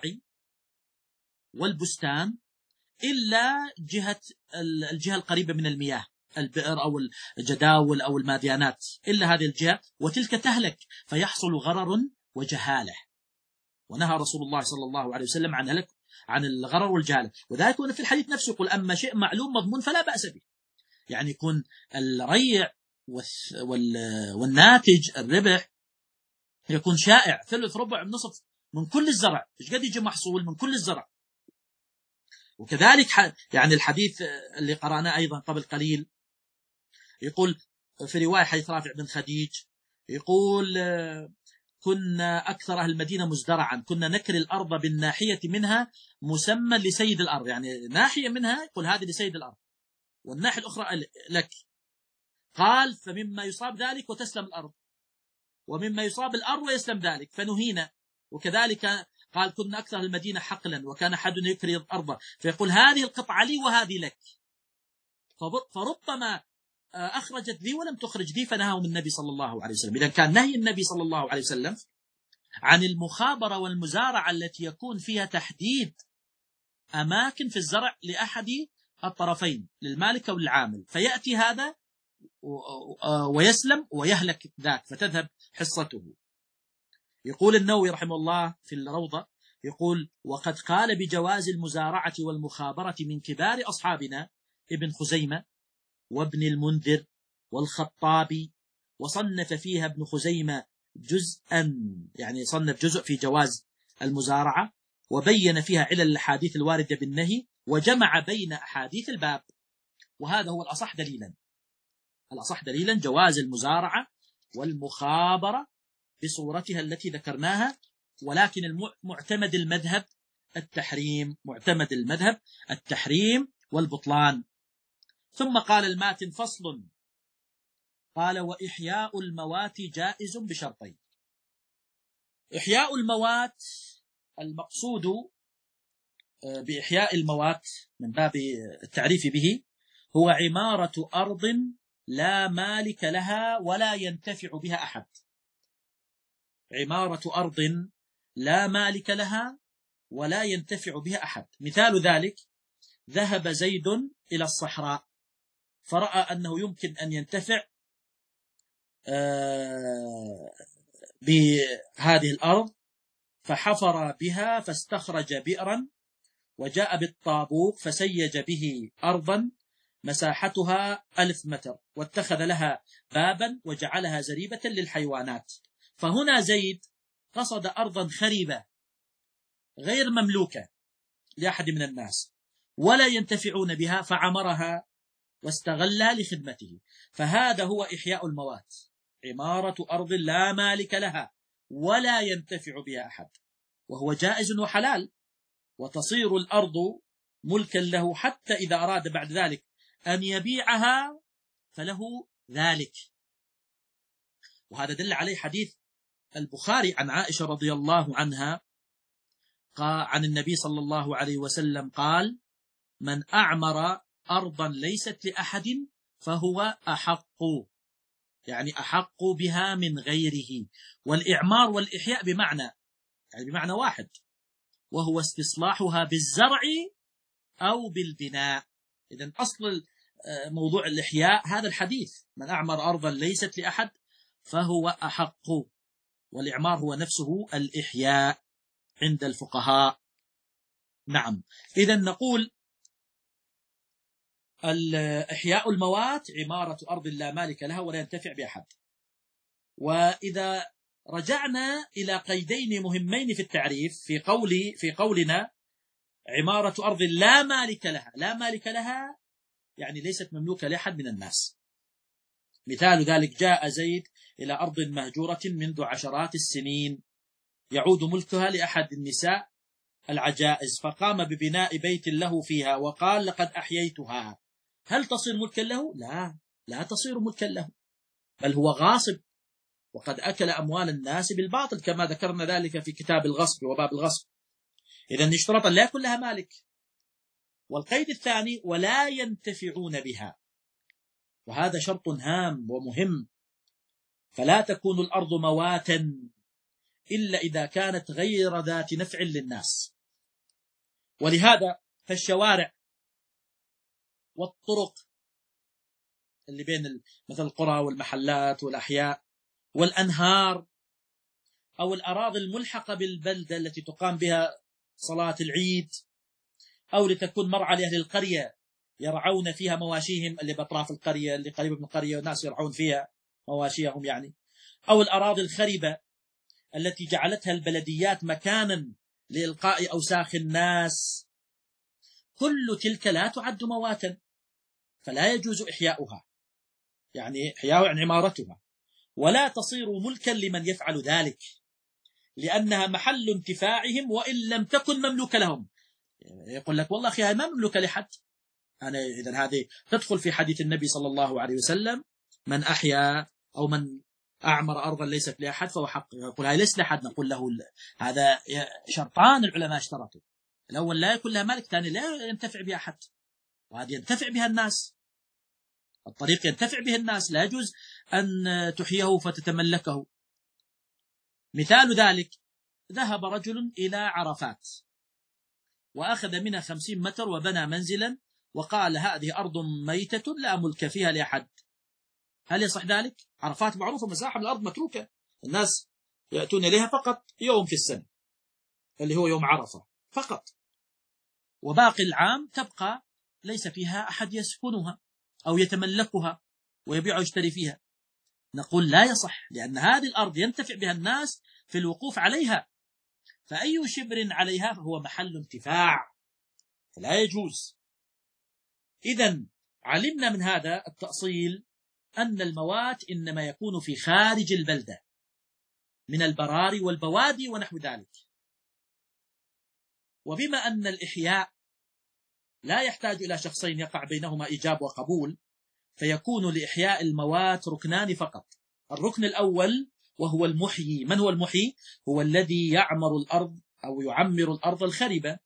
والبستان إلا جهة الجهة القريبة من المياه البئر أو الجداول أو الماديانات إلا هذه الجهة، وتلك تهلك فيحصل غرر وجهالة. ونهى رسول الله صلى الله عليه وسلم عن هلك عن الغرر والجهالة. وذلك في الحديث نفسه يقول أما شيء معلوم مضمون فلا بأس به. يعني يكون الريع والناتج الربح يكون شائع، ثلث ربع نصف من كل الزرع، إيش قد يجي محصول من كل الزرع. وكذلك يعني الحديث اللي قرأناه أيضا قبل قليل يقول في رواية حديث رافع بن خديج يقول كنا أكثر أهل المدينة مزدرعا، كنا نكري الأرض بالناحية منها مسمى لسيد الأرض، يعني ناحية منها يقول هذه لسيد الأرض والناحية الأخرى لك. قال فمما يصاب ذلك وتسلم الأرض، ومما يصاب الأرض ويسلم ذلك، فنهينا. وكذلك قال كنا أكثر المدينة حقلا، وكان أحد يكري الأرض فيقول هذه القطعة لي وهذه لك، فربما أخرجت ذي ولم تخرج ذي، فنهاهم النبي صلى الله عليه وسلم. إذن كان نهي النبي صلى الله عليه وسلم عن المخابرة والمزارعة التي يكون فيها تحديد أماكن في الزرع لأحد الطرفين، للمالك أو للعامل، فيأتي هذا ويسلم ويهلك ذاك فتذهب حصته. يقول النووي رحمه الله في الروضة يقول وقد قال بجواز المزارعة والمخابرة من كبار أصحابنا ابن خزيمة وابن المنذر والخطابي، وصنف فيها ابن خزيمة جزءا، يعني صنف جزء في جواز المزارعة، وبين فيها علل الأحاديث الواردة بالنهي، وجمع بين أحاديث الباب. وهذا هو الأصح دليلا، الأصح دليلا جواز المزارعة والمخابرة بصورتها التي ذكرناها، ولكن المعتمد المذهب التحريم، معتمد المذهب التحريم والبطلان. ثم قال الماتن فصل، قال وإحياء الموات جائز بشرطين. إحياء الموات المقصود بإحياء الموات من باب التعريف به هو عمارة أرض لا مالك لها ولا ينتفع بها أحد، عمارة أرض لا مالك لها ولا ينتفع بها أحد. مثال ذلك ذهب زيد إلى الصحراء فرأى أنه يمكن أن ينتفع بهذه الأرض، فحفر بها فاستخرج بئرا، وجاء بالطابوق فسيج به أرضا مساحتها ألف متر، واتخذ لها بابا وجعلها زريبة للحيوانات. فهنا زيد قصد أرضا خريبة غير مملوكة لأحد من الناس ولا ينتفعون بها، فعمرها واستغلها لخدمته. فهذا هو إحياء الموات، عمارة أرض لا مالك لها ولا ينتفع بها أحد، وهو جائز وحلال، وتصير الأرض ملكا له حتى إذا أراد بعد ذلك أن يبيعها فله ذلك. وهذا دل عليه حديث البخاري عن عائشة رضي الله عنها عن النبي صلى الله عليه وسلم قال من أعمر أرضا ليست لأحد فهو أحق، يعني أحق بها من غيره. والإعمار والإحياء بمعنى يعني بمعنى واحد، وهو استصلاحها بالزرع أو بالبناء. إذن أصل موضوع الإحياء هذا الحديث، من أعمر أرضا ليست لأحد فهو أحق، والإعمار هو نفسه الإحياء عند الفقهاء. نعم، إذن نقول الإحياء الموات عمارة أرض لا مالك لها ولا ينتفع بأحد. وإذا رجعنا إلى قيدين مهمين في التعريف في قولي في قولنا عمارة أرض لا مالك لها، لا مالك لها يعني ليست مملوكة لأحد من الناس. مثال ذلك جاء زيد إلى أرض مهجورة منذ عشرات السنين يعود ملكها لأحد النساء العجائز، فقام ببناء بيت له فيها وقال لقد أحييتها، هل تصير ملكا له؟ لا، لا تصير ملكا له، بل هو غاصب وقد أكل أموال الناس بالباطل، كما ذكرنا ذلك في كتاب الغصب وباب الغصب. إذن اشترط لا يكون لها مالك. والقيد الثاني ولا ينتفعون بها، وهذا شرط هام ومهم، فلا تكون الأرض مواتا إلا إذا كانت غير ذات نفع للناس. ولهذا فالشوارع والطرق اللي بين مثل القرى والمحلات والأحياء والأنهار، أو الأراضي الملحقة بالبلدة التي تقام بها صلاة العيد، أو لتكون مرعى لأهل القرية يرعون فيها مواشيهم اللي بأطراف القرية اللي قريبة من القرية والناس يرعون فيها مواشيهم يعني، أو الأراضي الخربة التي جعلتها البلديات مكانا لإلقاء أوساخ الناس. كل تلك لا تعد مواتا، فلا يجوز إحياؤها، يعني إحياء عن عمارتها، ولا تصير ملكا لمن يفعل ذلك، لأنها محل انتفاعهم وإن لم تكن مملوكة لهم. يقول لك والله أخي هذه ما مملوكة لحد، أنا إذن هذه تدخل في حديث النبي صلى الله عليه وسلم: من أحيا أو من أعمر أرضا ليست لأحد فهو حق. يقول هذه ليست لأحد، نقول له هذا شرطان العلماء اشترطوا: الأول لا يكون لها مالك، الثاني لا ينتفع بها أحد، وهذه ينتفع بها الناس، الطريق ينتفع به الناس، لا يجوز أن تحييه فتتملكه. مثال ذلك: ذهب رجل إلى عرفات وأخذ منها خمسين متر وبنى منزلا وقال هذه أرض ميتة لا ملك فيها لأحد، هل يصح ذلك؟ عرفات معروفة مساحة من الأرض متروكة، الناس يأتون إليها فقط يوم في السنة اللي هو يوم عرفة فقط، وباقي العام تبقى ليس فيها أحد يسكنها أو يتملكها ويبيع ويشتري فيها. نقول لا يصح، لأن هذه الأرض ينتفع بها الناس في الوقوف عليها، فأي شبر عليها فهو محل انتفاع، فلا يجوز. إذن علمنا من هذا التأصيل أن الموات إنما يكون في خارج البلدة من البراري والبوادي ونحو ذلك. وبما أن الإحياء لا يحتاج إلى شخصين يقع بينهما إيجاب وقبول، فيكون لإحياء الموات ركنان فقط. الركن الأول وهو المحيي. من هو المحيي؟ هو الذي يعمر الأرض أو يعمر الأرض الخربة.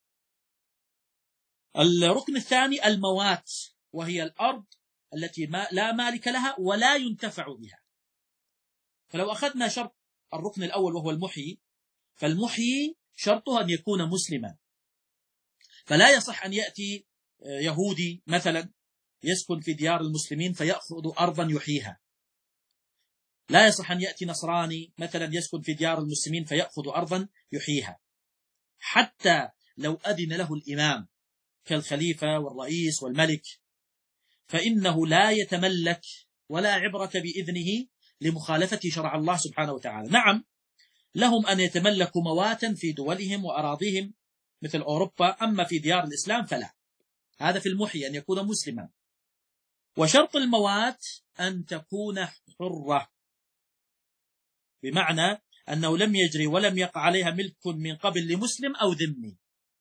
الركن الثاني الموات، وهي الأرض التي ما لا مالك لها ولا ينتفع بها. فلو أخذنا شرط الركن الأول وهو المحيي، فالمحيي شرطه أن يكون مسلما، فلا يصح أن يأتي يهودي مثلا يسكن في ديار المسلمين فيأخذ أرضا يحييها، لا يصح أن يأتي نصراني مثلا يسكن في ديار المسلمين فيأخذ أرضا يحييها، حتى لو أذن له الإمام كالخليفة والرئيس والملك، فإنه لا يتملك ولا عبرة بإذنه لمخالفة شرع الله سبحانه وتعالى. نعم لهم أن يتملكوا مواتا في دولهم وأراضيهم مثل أوروبا، أما في ديار الإسلام فلا. هذا في المحيي أن يكون مسلما. وشرط الموات أن تكون حرة، بمعنى أنه لم يجري ولم يقع عليها ملك من قبل لمسلم أو ذمي.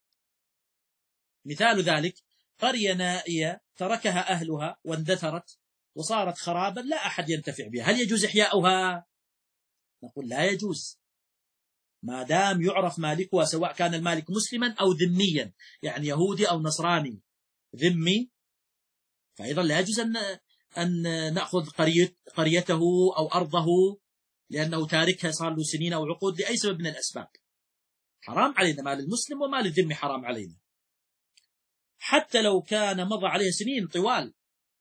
مثال ذلك قرية نائية تركها أهلها واندثرت وصارت خرابا لا أحد ينتفع بها، هل يجوز إحياؤها؟ نقول لا يجوز، ما دام يعرف مالكها، سواء كان المالك مسلما أو ذميا، يعني يهودي أو نصراني ذمي، فأيضا لا يجوز أن أن نأخذ قرية قريته أو أرضه لأنه تاركها صار له سنين أو عقود لأي سبب من الأسباب. حرام علينا مال المسلم ومال الذمي، حرام علينا، حتى لو كان مضى عليه سنين طوال.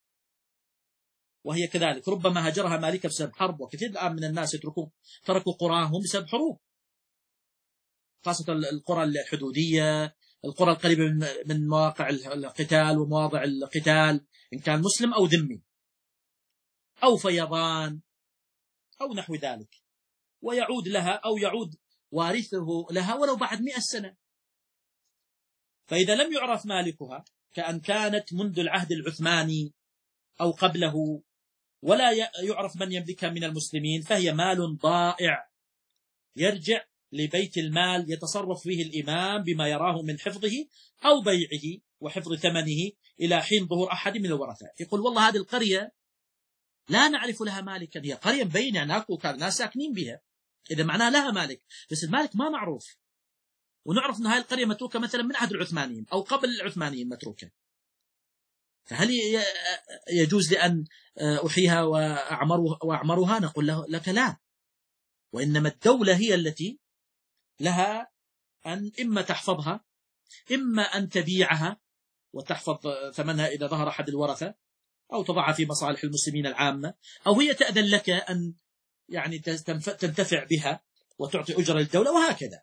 وهي كذلك ربما هجرها مالكها بسبب حرب، وكثير الآن من الناس يتركوا تركوا قراهم بسبب حروب، خاصة القرى الحدودية، القرى القريبة من مواقع القتال ومواضع القتال، إن كان مسلم أو ذمي، أو فيضان أو نحو ذلك، ويعود لها أو يعود وارثه لها ولو بعد مئة سنة. فإذا لم يعرف مالكها، كأن كانت منذ العهد العثماني أو قبله، ولا يعرف من يملكها من المسلمين، فهي مال ضائع يرجع لبيت المال يتصرف فيه الإمام بما يراه من حفظه أو بيعه وحفظ ثمنه إلى حين ظهور أحد من الورثة. يقول والله هذه القرية لا نعرف لها مالكا، هي قرية مبينة هناك وكان ناس ساكنين بها، إذا معناها لها مالك، بس المالك ما معروف، ونعرف أن هذه القرية متروكة مثلا من عهد العثمانيين أو قبل العثمانيين متروكة، فهل يجوز لأن أحييها وأعمرها؟ نقول له لك لا، وإنما الدولة هي التي لها أن إما تحفظها، إما أن تبيعها وتحفظ ثمنها إذا ظهر أحد الورثة، أو تضعها في مصالح المسلمين العامة، أو هي تأذن لك أن يعني تنتفع بها وتعطي أجرة للدولة، وهكذا.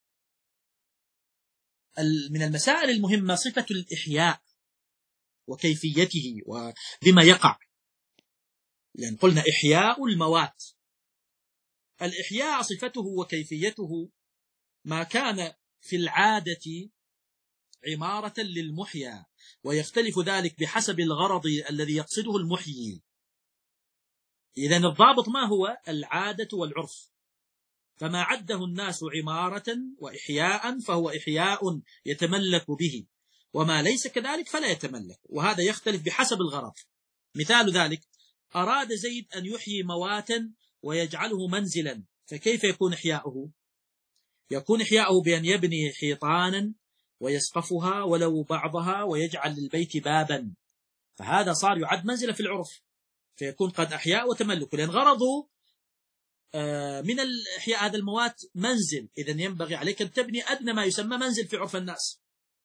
من المسائل المهمة صفة الإحياء وكيفيته وبما يقع، لأن قلنا إحياء الموات. الإحياء صفته وكيفيته ما كان في العادة عمارة للمحيا، ويختلف ذلك بحسب الغرض الذي يقصده المحيي. إذن الضابط ما هو؟ العادة والعرف. فما عده الناس عمارة وإحياء فهو إحياء يتملك به، وما ليس كذلك فلا يتملك، وهذا يختلف بحسب الغرض. مثال ذلك: أراد زيد أن يحيي مواتا ويجعله منزلا، فكيف يكون إحياؤه؟ يكون إحياؤه بأن يبني حيطانا ويسقفها ولو بعضها ويجعل للبيت بابا، فهذا صار يعد منزلا في العرف، فيكون قد أحياء وتملك، لأن غرضه من الإحياء هذا الموات منزل، إذن ينبغي عليك أن تبني أدنى ما يسمى منزل في عرف الناس.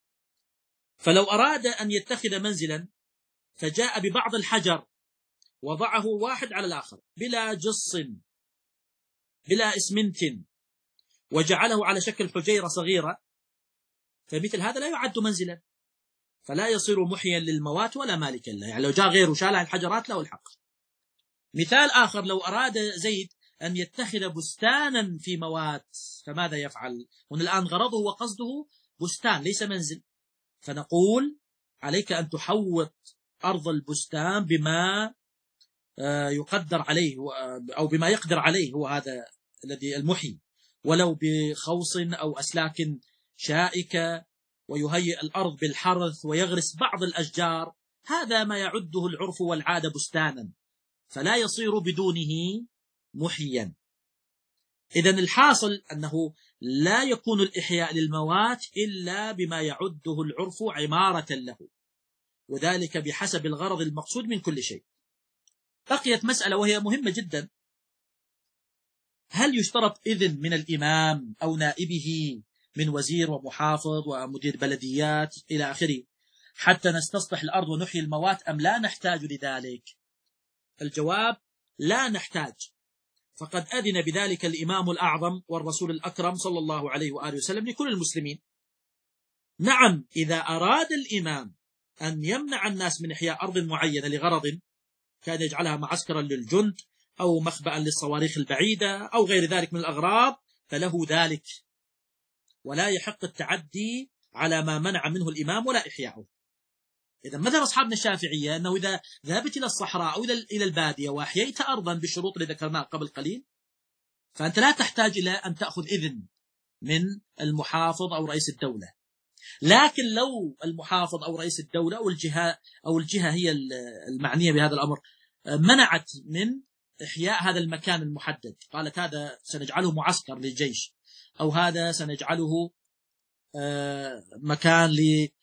فلو أراد أن يتخذ منزلا فجاء ببعض الحجر وضعه واحد على الآخر بلا جص بلا إسمنت وجعله على شكل حجيرة صغيرة، فمثل هذا لا يعد منزلا، فلا يصير محيا للموات ولا مالكا له. يعني لو جاء غيره شالها الحجرات له الحق. مثال آخر: لو أراد زيد أن يتخذ بستانا في موات، فماذا يفعل؟ هنا الآن غرضه وقصده بستان ليس منزل، فنقول عليك أن تحوط أرض البستان بما يقدر عليه أو بما يقدر عليه هو هذا الذي المحيي، ولو بخوص أو أسلاك شائكة، ويهيئ الأرض بالحرث ويغرس بعض الأشجار. هذا ما يعده العرف والعادة بستانا، فلا يصير بدونه محيا. إذن الحاصل أنه لا يكون الإحياء للموات إلا بما يعده العرف عمارة له، وذلك بحسب الغرض المقصود من كل شيء. بقيت مسألة وهي مهمة جدا: هل يشترط إذن من الإمام أو نائبه من وزير ومحافظ ومدير بلديات إلى آخره حتى نستصلح الأرض ونحيي الموات، أم لا نحتاج لذلك؟ الجواب: لا نحتاج، فقد أذن بذلك الإمام الأعظم والرسول الأكرم صلى الله عليه وآله وسلم لكل المسلمين. نعم، إذا أراد الإمام أن يمنع الناس من إحياء أرض معينة لغرض، كان يجعلها معسكرا للجند أو مخبأ للصواريخ البعيدة أو غير ذلك من الأغراض، فله ذلك، ولا يحق التعدي على ما منع منه الإمام ولا إحياؤه. إذا مثل أصحابنا الشافعية أنه إذا ذهبت إلى الصحراء أو إلى البادية وأحييت أرضا بالشروط اللي ذكرناها قبل قليل، فأنت لا تحتاج إلى أن تأخذ إذن من المحافظ أو رئيس الدولة. لكن لو المحافظ أو رئيس الدولة أو الجهة أو الجهة هي المعنية بهذا الأمر منعت من إحياء هذا المكان المحدد، قالت هذا سنجعله معسكر للجيش، أو هذا سنجعله مكان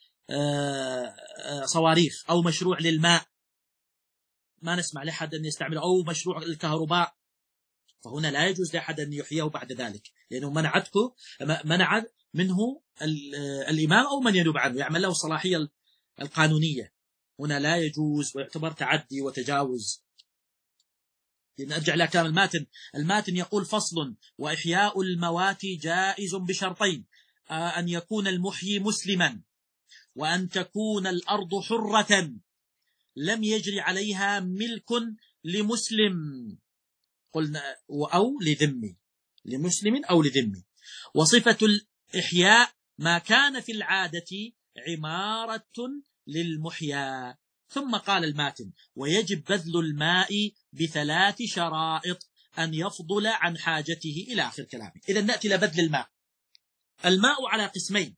لصواريخ، أو مشروع للماء ما نسمع لأحد أن يستعمله، أو مشروع الكهرباء، فهنا لا يجوز لأحد أن يحييه بعد ذلك، لأنه منعته منع منه الإمام أو من ينوب عنه يعمل له الصلاحية القانونية. هنا لا يجوز ويعتبر تعدي وتجاوز. نرجع إلى كلام الماتن. الماتن يقول: فصل: وإحياء الموات جائز بشرطين: أن يكون المحيي مسلما، وأن تكون الأرض حرة لم يجري عليها ملك لمسلم، قلنا أو لذمي، لمسلم أو لذمي. وصفة الإحياء ما كان في العادة عمارة للمحيا. ثم قال الماتن: ويجب بذل الماء بثلاث شرائط: أن يفضل عن حاجته، إلى آخر كلامه. إذا نأتي إلى بذل الماء. الماء على قسمين: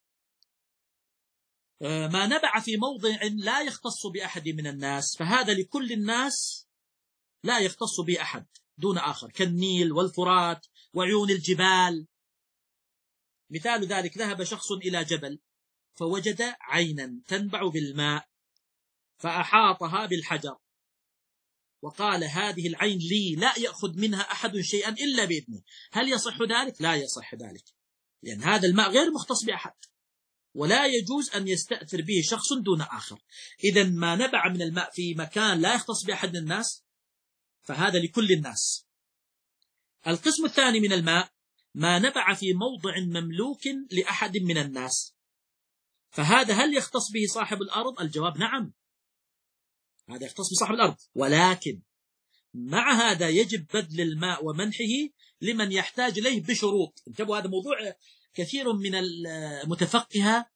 ما نبع في موضع لا يختص بأحد من الناس، فهذا لكل الناس لا يختص به أحد دون آخر، كالنيل والفرات وعيون الجبال. مثال ذلك: ذهب شخص إلى جبل فوجد عينا تنبع بالماء فأحاطها بالحجر وقال: هذه العين لي، لا يأخذ منها أحد شيئا إلا بإذنه. هل يصح ذلك؟ لا يصح ذلك، لأن هذا الماء غير مختص بأحد. ولا يجوز أن يستأثر به شخص دون آخر. إذا ما نبع من الماء في مكان لا يختص بأحد من الناس فهذا لكل الناس. القسم الثاني من الماء ما نبع في موضع مملوك لأحد من الناس، فهذا هل يختص به صاحب الأرض؟ الجواب نعم، هذا يختص بصاحب الأرض، ولكن مع هذا يجب بذل الماء ومنحه لمن يحتاج إليه بشروط. انتبهوا، هذا موضوع كثير من المتفقهة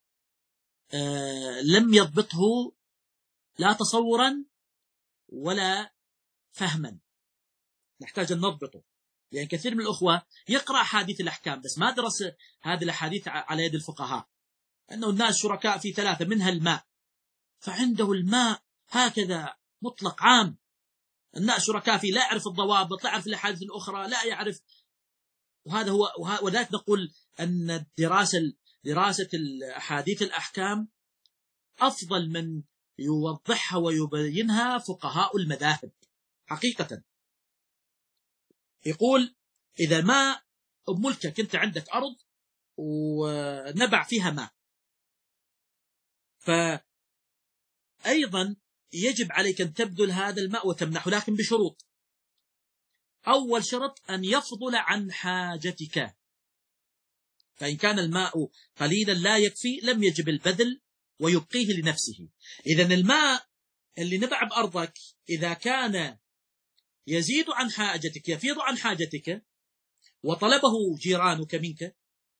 لم يضبطه لا تصورا ولا فهما، نحتاج أن نضبطه، لأن كثير من الأخوة يقرأ حديث الأحكام بس ما درس هذه الأحاديث على يد الفقهاء، أنه الناس شركاء في ثلاثة منها الماء، فعنده الماء هكذا مطلق عام، الناس شركاء فيه، لا يعرف الضوابط، لا يعرف الأحاديث الأخرى، لا يعرف. وهذا هو، وذلك نقول أن الدراسة دراسة الأحاديث الأحكام أفضل من يوضحها ويبينها فقهاء المذاهب حقيقة. يقول إذا ما ملكك، أنت عندك أرض ونبع فيها ماء، فأيضا يجب عليك أن تبذل هذا الماء وتمنحه، لكن بشروط. أول شرط أن يفضل عن حاجتك، فإن كان الماء قليلا لا يكفي لم يجب البذل ويبقيه لنفسه. إذن الماء اللي نبع بأرضك إذا كان يزيد عن حاجتك، يفيض عن حاجتك، وطلبه جيرانك منك،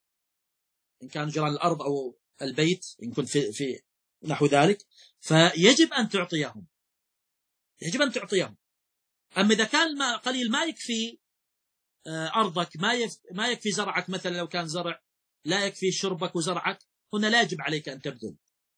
إن كان جيران الأرض أو البيت إن كنت في, في نحو ذلك، فيجب أن تعطيهم، يجب أن تعطيهم. أما إذا كان الماء قليل ما يكفي أرضك، ما ما يكفي زرعك، مثلا لو كان زرع لا يكفي شربك وزرعك، هنا لا يجب عليك أن تبذل.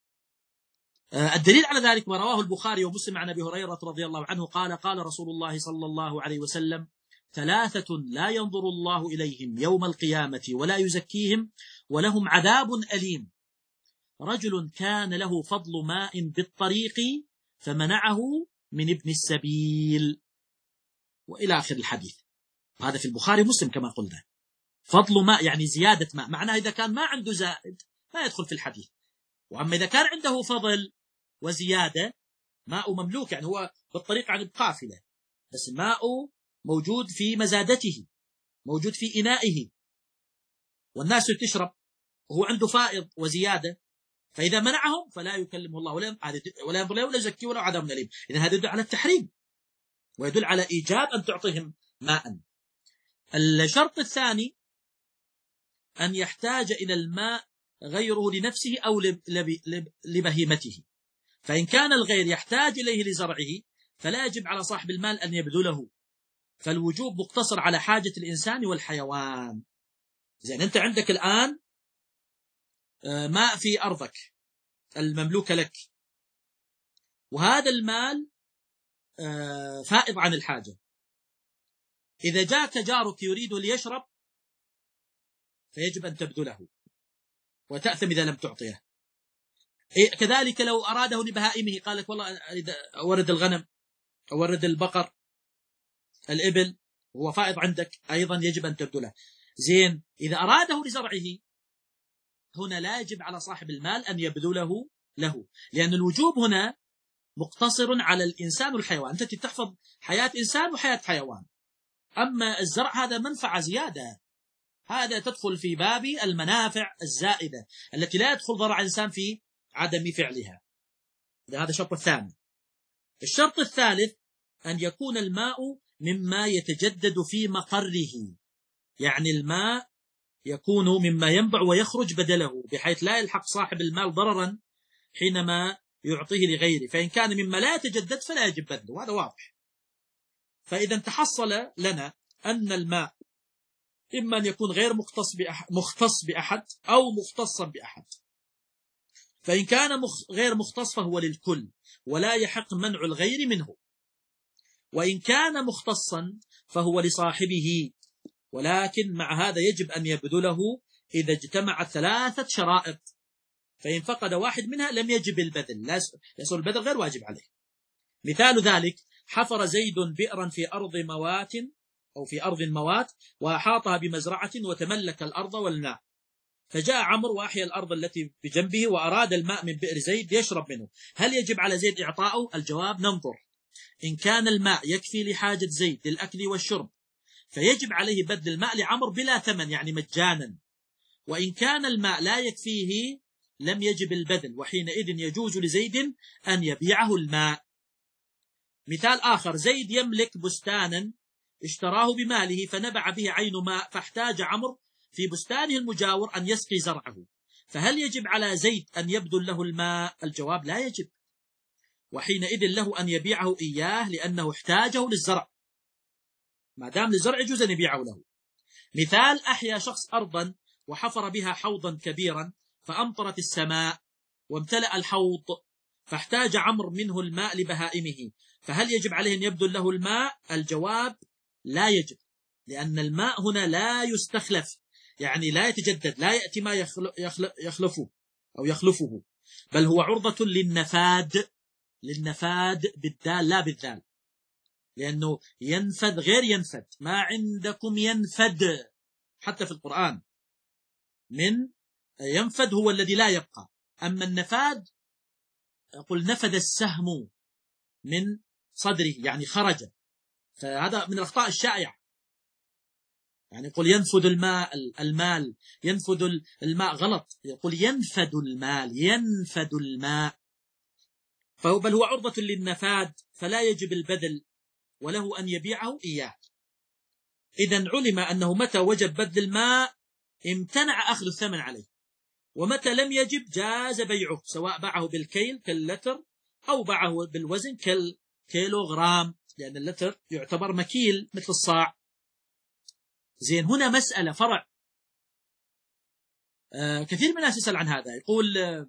الدليل على ذلك ما رواه البخاري ومسلم عن أبي هريرة رضي الله عنه قال قال رسول الله صلى الله عليه وسلم: ثلاثة لا ينظر الله إليهم يوم القيامة ولا يزكيهم ولهم عذاب أليم: رجل كان له فضل ماء بالطريق فمنعه من ابن السبيل، وإلى آخر الحديث. هذا في البخاري ومسلم كما قلنا. فضل ماء يعني زيادة ماء، معناه إذا كان ما عنده زائد ما يدخل في الحديث. وأما إذا كان عنده فضل وزيادة، ماء مملوك يعني هو بالطريق عن القافلة، بس الماء موجود في مزادته، موجود في إنائه، والناس تشرب وهو عنده فائض وزيادة، فإذا منعهم فلا يكلمه الله ولا ولا ينظر له ولا يزكيه ولا عذاب أليم. إذن هذا يدل على التحريم ويدل على إيجاب أن تعطيهم ماء. الشرط الثاني أن يحتاج إلى الماء غيره لنفسه أو لبهيمته، فإن كان الغير يحتاج إليه لزرعه فلا يجب على صاحب المال أن يبذله، فالوجوب مقتصر على حاجة الإنسان والحيوان. زين، أنت عندك الآن ماء في أرضك المملوكة لك، وهذا المال فائض عن الحاجة، إذا جاءك جارك يريد ليشرب فيجب أن تبذله وتأثم إذا لم تعطيه. كذلك لو أراده لبهائمه، قال لك والله أريد أورد الغنم، أورد البقر، الإبل، هو فائض عندك، أيضا يجب أن تبذله. زين، إذا أراده لزرعه هنا لا يجب على صاحب المال أن يبذله له، لأن الوجوب هنا مقتصر على الإنسان والحيوان. أنت تحفظ حياة إنسان وحياة حيوان، أما الزرع هذا منفعة زيادة، هذا تدخل في باب المنافع الزائدة التي لا يدخل ضرر إنسان في عدم فعلها. هذا الشرط الثاني. الشرط الثالث أن يكون الماء مما يتجدد في مقره، يعني الماء يكون مما ينبع ويخرج بدله، بحيث لا يلحق صاحب المال ضررا حينما يعطيه لغيره، فإن كان مما لا يتجدد فلا يجب بذله، وهذا واضح. فإذا تحصل لنا أن الماء إما أن يكون غير مختص بأحد, مختص بأحد أو مختصا بأحد، فإن كان مخ غير مختص فهو للكل ولا يحق منع الغير منه، وإن كان مختصا فهو لصاحبه، ولكن مع هذا يجب أن يبذله إذا اجتمعت ثلاثة شرائط، فإن فقد واحد منها لم يجب البذل، لا يصير البذل غير واجب عليه. مثال ذلك: حفر زيد بئرا في أرض موات أو في أرض موات وأحاطها بمزرعة وتملك الأرض والماء، فجاء عمرو وأحيا الأرض التي بجنبه وأراد الماء من بئر زيد يشرب منه، هل يجب على زيد إعطاؤه؟ الجواب ننظر. إن كان الماء يكفي لحاجة زيد للأكل والشرب فيجب عليه بذل الماء لعمرو بلا ثمن، يعني مجانا. وإن كان الماء لا يكفيه لم يجب البذل، وحينئذ يجوز لزيد أن يبيعه الماء. مثال آخر: زيد يملك بستانا اشتراه بماله فنبع به عين ماء، فاحتاج عمرو في بستانه المجاور أن يسقي زرعه، فهل يجب على زيد أن يبذل له الماء؟ الجواب لا يجب، وحينئذ له أن يبيعه إياه لأنه احتاجه للزرع، ما دام للزرع يجوز أن يبيعه له. مثال: أحيا شخص أرضا وحفر بها حوضا كبيرا فأمطرت السماء وامتلأ الحوض، فاحتاج عمرو منه الماء لبهائمه، فهل يجب عليه أن يبذل له الماء؟ الجواب لا يجب، لأن الماء هنا لا يستخلف، يعني لا يتجدد، لا يأتي ما يخلفه أو يخلفه، بل هو عرضة للنفاد، للنفاد بالدال لا بالذال، لأنه ينفد غير ينفد، ما عندكم ينفد، حتى في القرآن من ينفد هو الذي لا يبقى، أما النفاد قل نفد السهم من صدره يعني خرج، فهذا من الأخطاء الشائعة، يعني يقول ينفد الماء المال، ينفد الماء غلط، يقول ينفد المال، ينفد الماء، فهو بل هو عرضة للنفاد فلا يجب البذل وله أن يبيعه إياه. إذن علم أنه متى وجب بذل الماء امتنع أخذ الثمن عليه، ومتى لم يجب جاز بيعه، سواء باعه بالكيل كاللتر أو باعه بالوزن كالكيلوغرام، لأن اللتر يعتبر مكيل مثل الصاع. زين، هنا مسألة فرع آه كثير من الناس يسأل عن هذا، يقول آه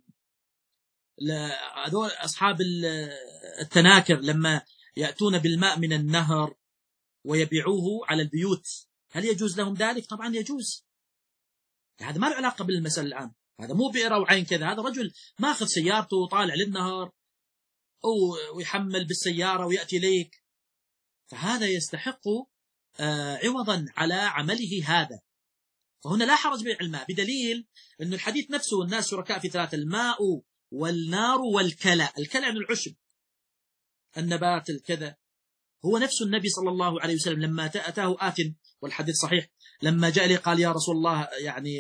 هذول أصحاب التناكر لما يأتون بالماء من النهر ويبيعوه على البيوت هل يجوز لهم ذلك؟ طبعا يجوز، هذا ما له علاقة بالمسألة الآن، هذا مو بئر أو عين كذا، هذا رجل ماخذ سيارته وطالع للنهر أو ويحمل بالسيارة ويأتي ليك، فهذا يستحق آه عوضا على عمله هذا، فهنا لا حرج بيع الماء، بدليل أن الحديث نفسه الناس شركاء في ثلاثة: الماء والنار والكلى. الكلى عن العشب، النبات الكذا، هو نفس النبي صلى الله عليه وسلم لما أتاه آت، والحديث صحيح، لما جاء لي قال يا رسول الله يعني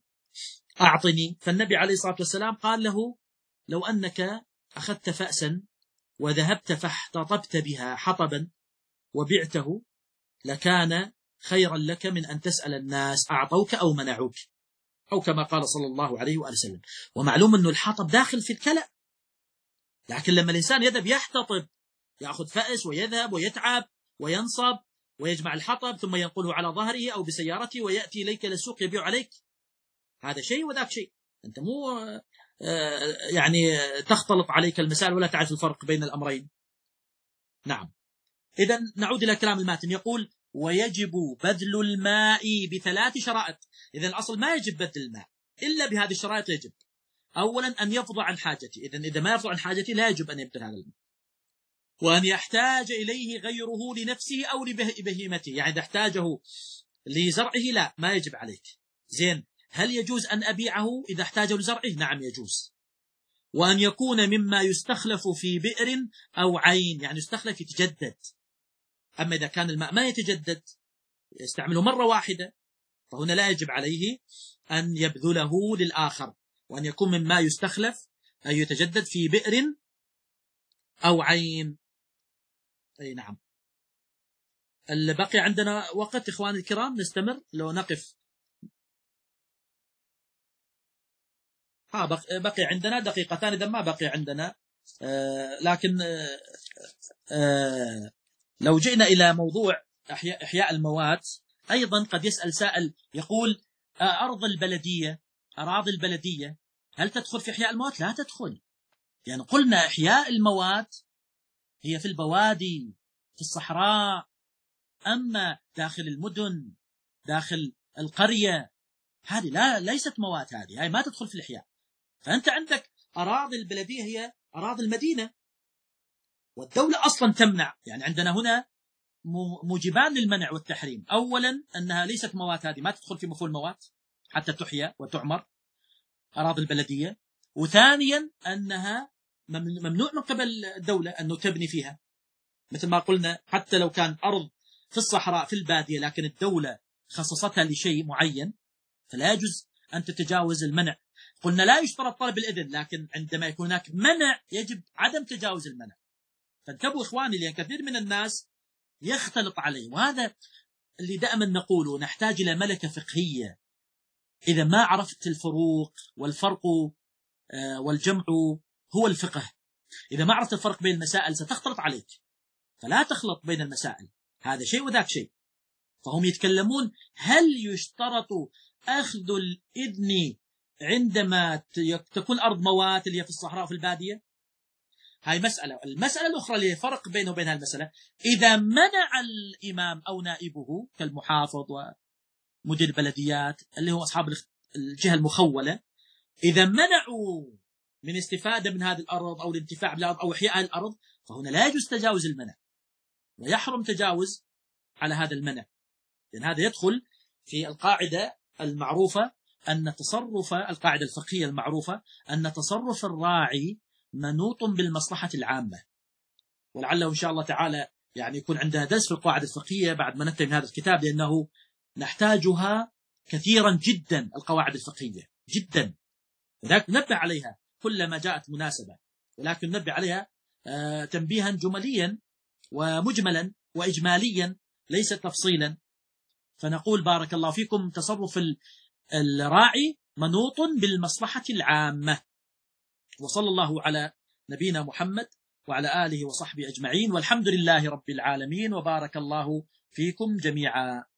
أعطني، فالنبي عليه الصلاة والسلام قال له لو أنك أخذت فأسا وذهبت فاحتطبت بها حطبا وبعته لكان خيرا لك من أن تسأل الناس أعطوك أو منعوك، أو كما قال صلى الله عليه وآله وسلم. ومعلوم أنه الحطب داخل في الكلى، لكن لما الإنسان يذهب يحتطب، يأخذ فأس ويذهب ويتعب وينصب ويجمع الحطب ثم ينقله على ظهره أو بسيارته ويأتي إليك للسوق يبيع عليك، هذا شيء وذاك شيء، أنت مو يعني تختلط عليك المسائل ولا تعرف الفرق بين الأمرين. نعم. إذن نعود إلى كلام الماتن، يقول ويجب بذل الماء بثلاث شرائط. إذن الأصل ما يجب بذل الماء إلا بهذه الشرائط. يجب أولا أن يفضى عن حاجتي، إذن إذا ما يفضى عن حاجتي لا يجب أن يبذل هذا الماء، وأن يحتاج إليه غيره لنفسه أو لبهيمته، يعني إذا احتاجه لزرعه لا ما يجب عليك. زين، هل يجوز أن أبيعه إذا احتاجه لزرعه؟ نعم يجوز. وأن يكون مما يستخلف في بئر أو عين، يعني يستخلف يتجدد، أما إذا كان الماء ما يتجدد يستعمله مرة واحدة فهنا لا يجب عليه أن يبذله للآخر. وأن يكون مما يستخلف أي يتجدد في بئر أو عين. أي نعم. اللي بقي عندنا وقت إخواني الكرام، نستمر لو نقف. ها بقي عندنا دقيقتان إذا ما بقي عندنا آه لكن آه آه لو جئنا إلى موضوع إحياء, إحياء الموات أيضا قد يسأل سائل يقول أرض البلدية أراضي البلدية هل تدخل في إحياء الموات؟ لا تدخل، يعني قلنا إحياء الموات هي في البوادي في الصحراء، أما داخل المدن داخل القرية هذه لا ليست موات، هذه هاي ما تدخل في الإحياء. فأنت عندك أراضي البلدية هي أراضي المدينة، والدولة أصلا تمنع، يعني عندنا هنا موجبان للمنع والتحريم. أولا أنها ليست موات، هذه ما تدخل في مفهوم الموات حتى تحيا وتعمر أراضي البلدية، وثانيا أنها ممنوع من قبل الدولة أنه تبني فيها، مثل ما قلنا حتى لو كان أرض في الصحراء في البادية لكن الدولة خصصتها لشيء معين فلا يجوز أن تتجاوز المنع. قلنا لا يشترط طلب الإذن، لكن عندما يكون هناك منع يجب عدم تجاوز المنع. فانتبهوا إخواني، لأن كثير من الناس يختلط عليه، وهذا اللي دائما نقوله، نحتاج إلى ملكة فقهية. إذا ما عرفت الفروق، والفرق والجمع هو الفقه، إذا ما عرفت الفرق بين المسائل ستختلط عليك، فلا تخلط بين المسائل، هذا شيء وذاك شيء. فهم يتكلمون هل يشترط أخذ الإذن عندما تكون أرض موات اللي هي في الصحراء في البادية؟ هاي مسألة. المسألة الأخرى اللي فرق بينه وبين هالمسألة، إذا منع الإمام أو نائبه كالمحافظ ومدير البلديات اللي هو أصحاب الجهة المخولة، إذا منعوا من استفادة من هذه الأرض أو الانتفاع بالأرض أو إحياء الأرض، فهنا لا يجوز تجاوز المنع، ويحرم تجاوز على هذا المنع، لأن هذا يدخل في القاعدة المعروفة أن تصرف القاعدة الفقهية المعروفة أن تصرف الراعي منوط بالمصلحة العامة. ولعله إن شاء الله تعالى يعني يكون عندنا درس في القواعد الفقهية بعد ما ننتهي من هذا الكتاب، لأنه نحتاجها كثيرا جدا، القواعد الفقهية جدا، لذلك ننبه عليها كلما جاءت مناسبة، ولكن ننبه عليها آه تنبيها جمليا ومجملا وإجماليا ليس تفصيلا. فنقول بارك الله فيكم، تصرف الراعي منوط بالمصلحة العامة. وصلى الله على نبينا محمد وعلى آله وصحبه أجمعين، والحمد لله رب العالمين، وبارك الله فيكم جميعا.